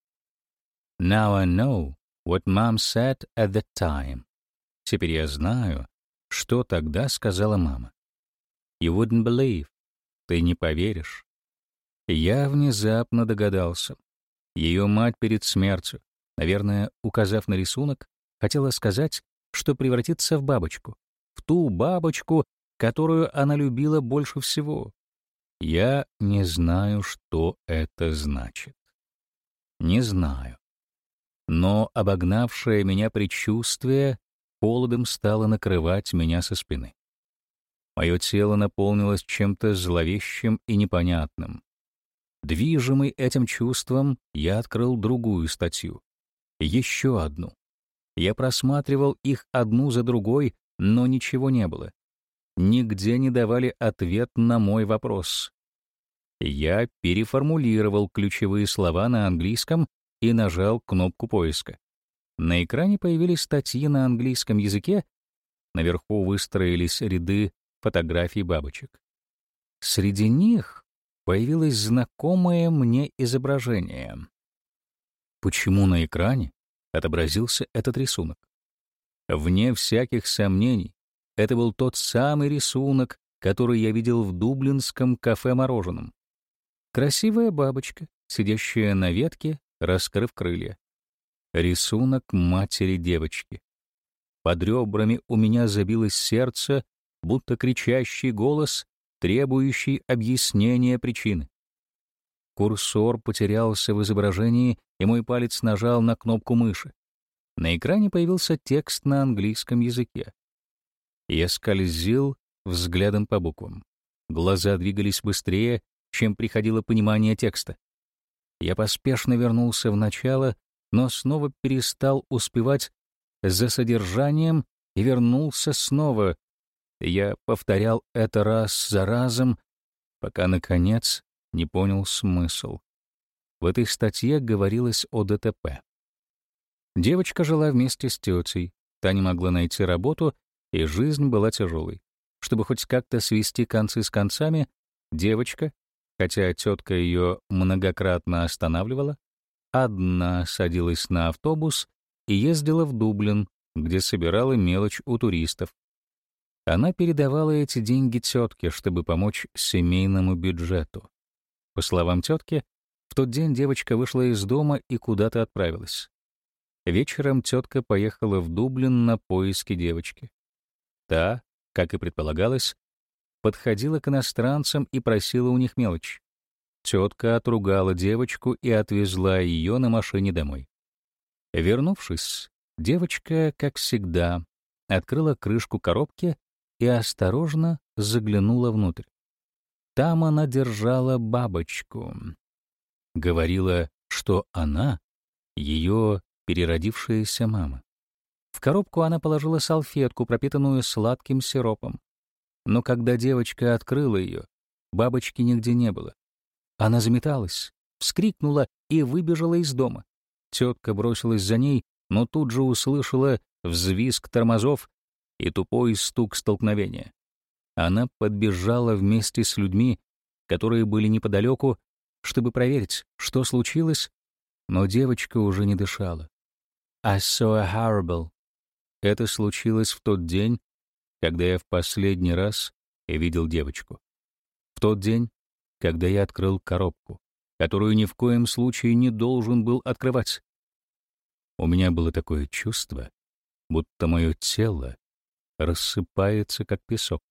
Now I know what mom said at that time. Теперь я знаю, что тогда сказала мама. You wouldn't believe. Ты не поверишь. Я внезапно догадался. Ее мать перед смертью, наверное, указав на рисунок, хотела сказать, что превратится в бабочку, в ту бабочку, которую она любила больше всего. Я не знаю, что это значит. Не знаю. Но обогнавшее меня предчувствие холодом стало накрывать меня со спины. Мое тело наполнилось чем-то зловещим и непонятным. Движимый этим чувством, я открыл другую статью. Еще одну. Я просматривал их одну за другой, но ничего не было. Нигде не давали ответ на мой вопрос. Я переформулировал ключевые слова на английском и нажал кнопку поиска. На экране появились статьи на английском языке, наверху выстроились ряды фотографий бабочек. Среди них появилось знакомое мне изображение. Почему на экране отобразился этот рисунок? Вне всяких сомнений, это был тот самый рисунок, который я видел в дублинском кафе-мороженом. Красивая бабочка, сидящая на ветке, раскрыв крылья. Рисунок матери девочки. Под ребрами у меня забилось сердце, будто кричащий голос, требующий объяснения причины. Курсор потерялся в изображении, и мой палец нажал на кнопку мыши. На экране появился текст на английском языке. Я скользил взглядом по буквам. Глаза двигались быстрее, чем приходило понимание текста. Я поспешно вернулся в начало, но снова перестал успевать за содержанием и вернулся снова. Я повторял это раз за разом, пока, наконец, не понял смысл. В этой статье говорилось о ДТП. Девочка жила вместе с тетей, та не могла найти работу, и жизнь была тяжелой. Чтобы хоть как-то свести концы с концами, девочка, хотя тетка ее многократно останавливала, одна садилась на автобус и ездила в Дублин, где собирала мелочь у туристов. Она передавала эти деньги тетке, чтобы помочь семейному бюджету. По словам тетки, в тот день девочка вышла из дома и куда-то отправилась. Вечером тетка поехала в Дублин на поиски девочки. Та, как и предполагалось, подходила к иностранцам и просила у них мелочь. Тетка отругала девочку и отвезла ее на машине домой. Вернувшись, девочка, как всегда, открыла крышку коробки и осторожно заглянула внутрь. Там она держала бабочку. Говорила, что она — ее переродившаяся мама. В коробку она положила салфетку, пропитанную сладким сиропом. Но когда девочка открыла ее, бабочки нигде не было. Она заметалась, вскрикнула и выбежала из дома. Тетка бросилась за ней, но тут же услышала взвизг тормозов и тупой стук столкновения. Она подбежала вместе с людьми, которые были неподалеку, чтобы проверить, что случилось, но девочка уже не дышала. I saw a horrible. Это случилось в тот день, когда я в последний раз видел девочку. В тот день, когда я открыл коробку, которую ни в коем случае не должен был открывать. У меня было такое чувство, будто мое тело рассыпается, как песок.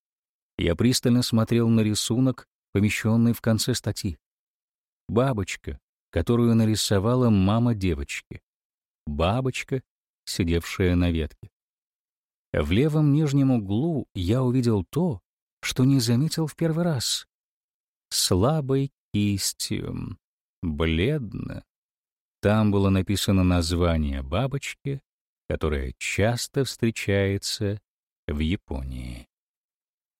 Я пристально смотрел на рисунок, помещенный в конце статьи. Бабочка, которую нарисовала мама девочки. Бабочка, сидевшая на ветке. В левом нижнем углу я увидел то, что не заметил в первый раз. Слабой кистью, бледно. Там было написано название бабочки, которая часто встречается в Японии.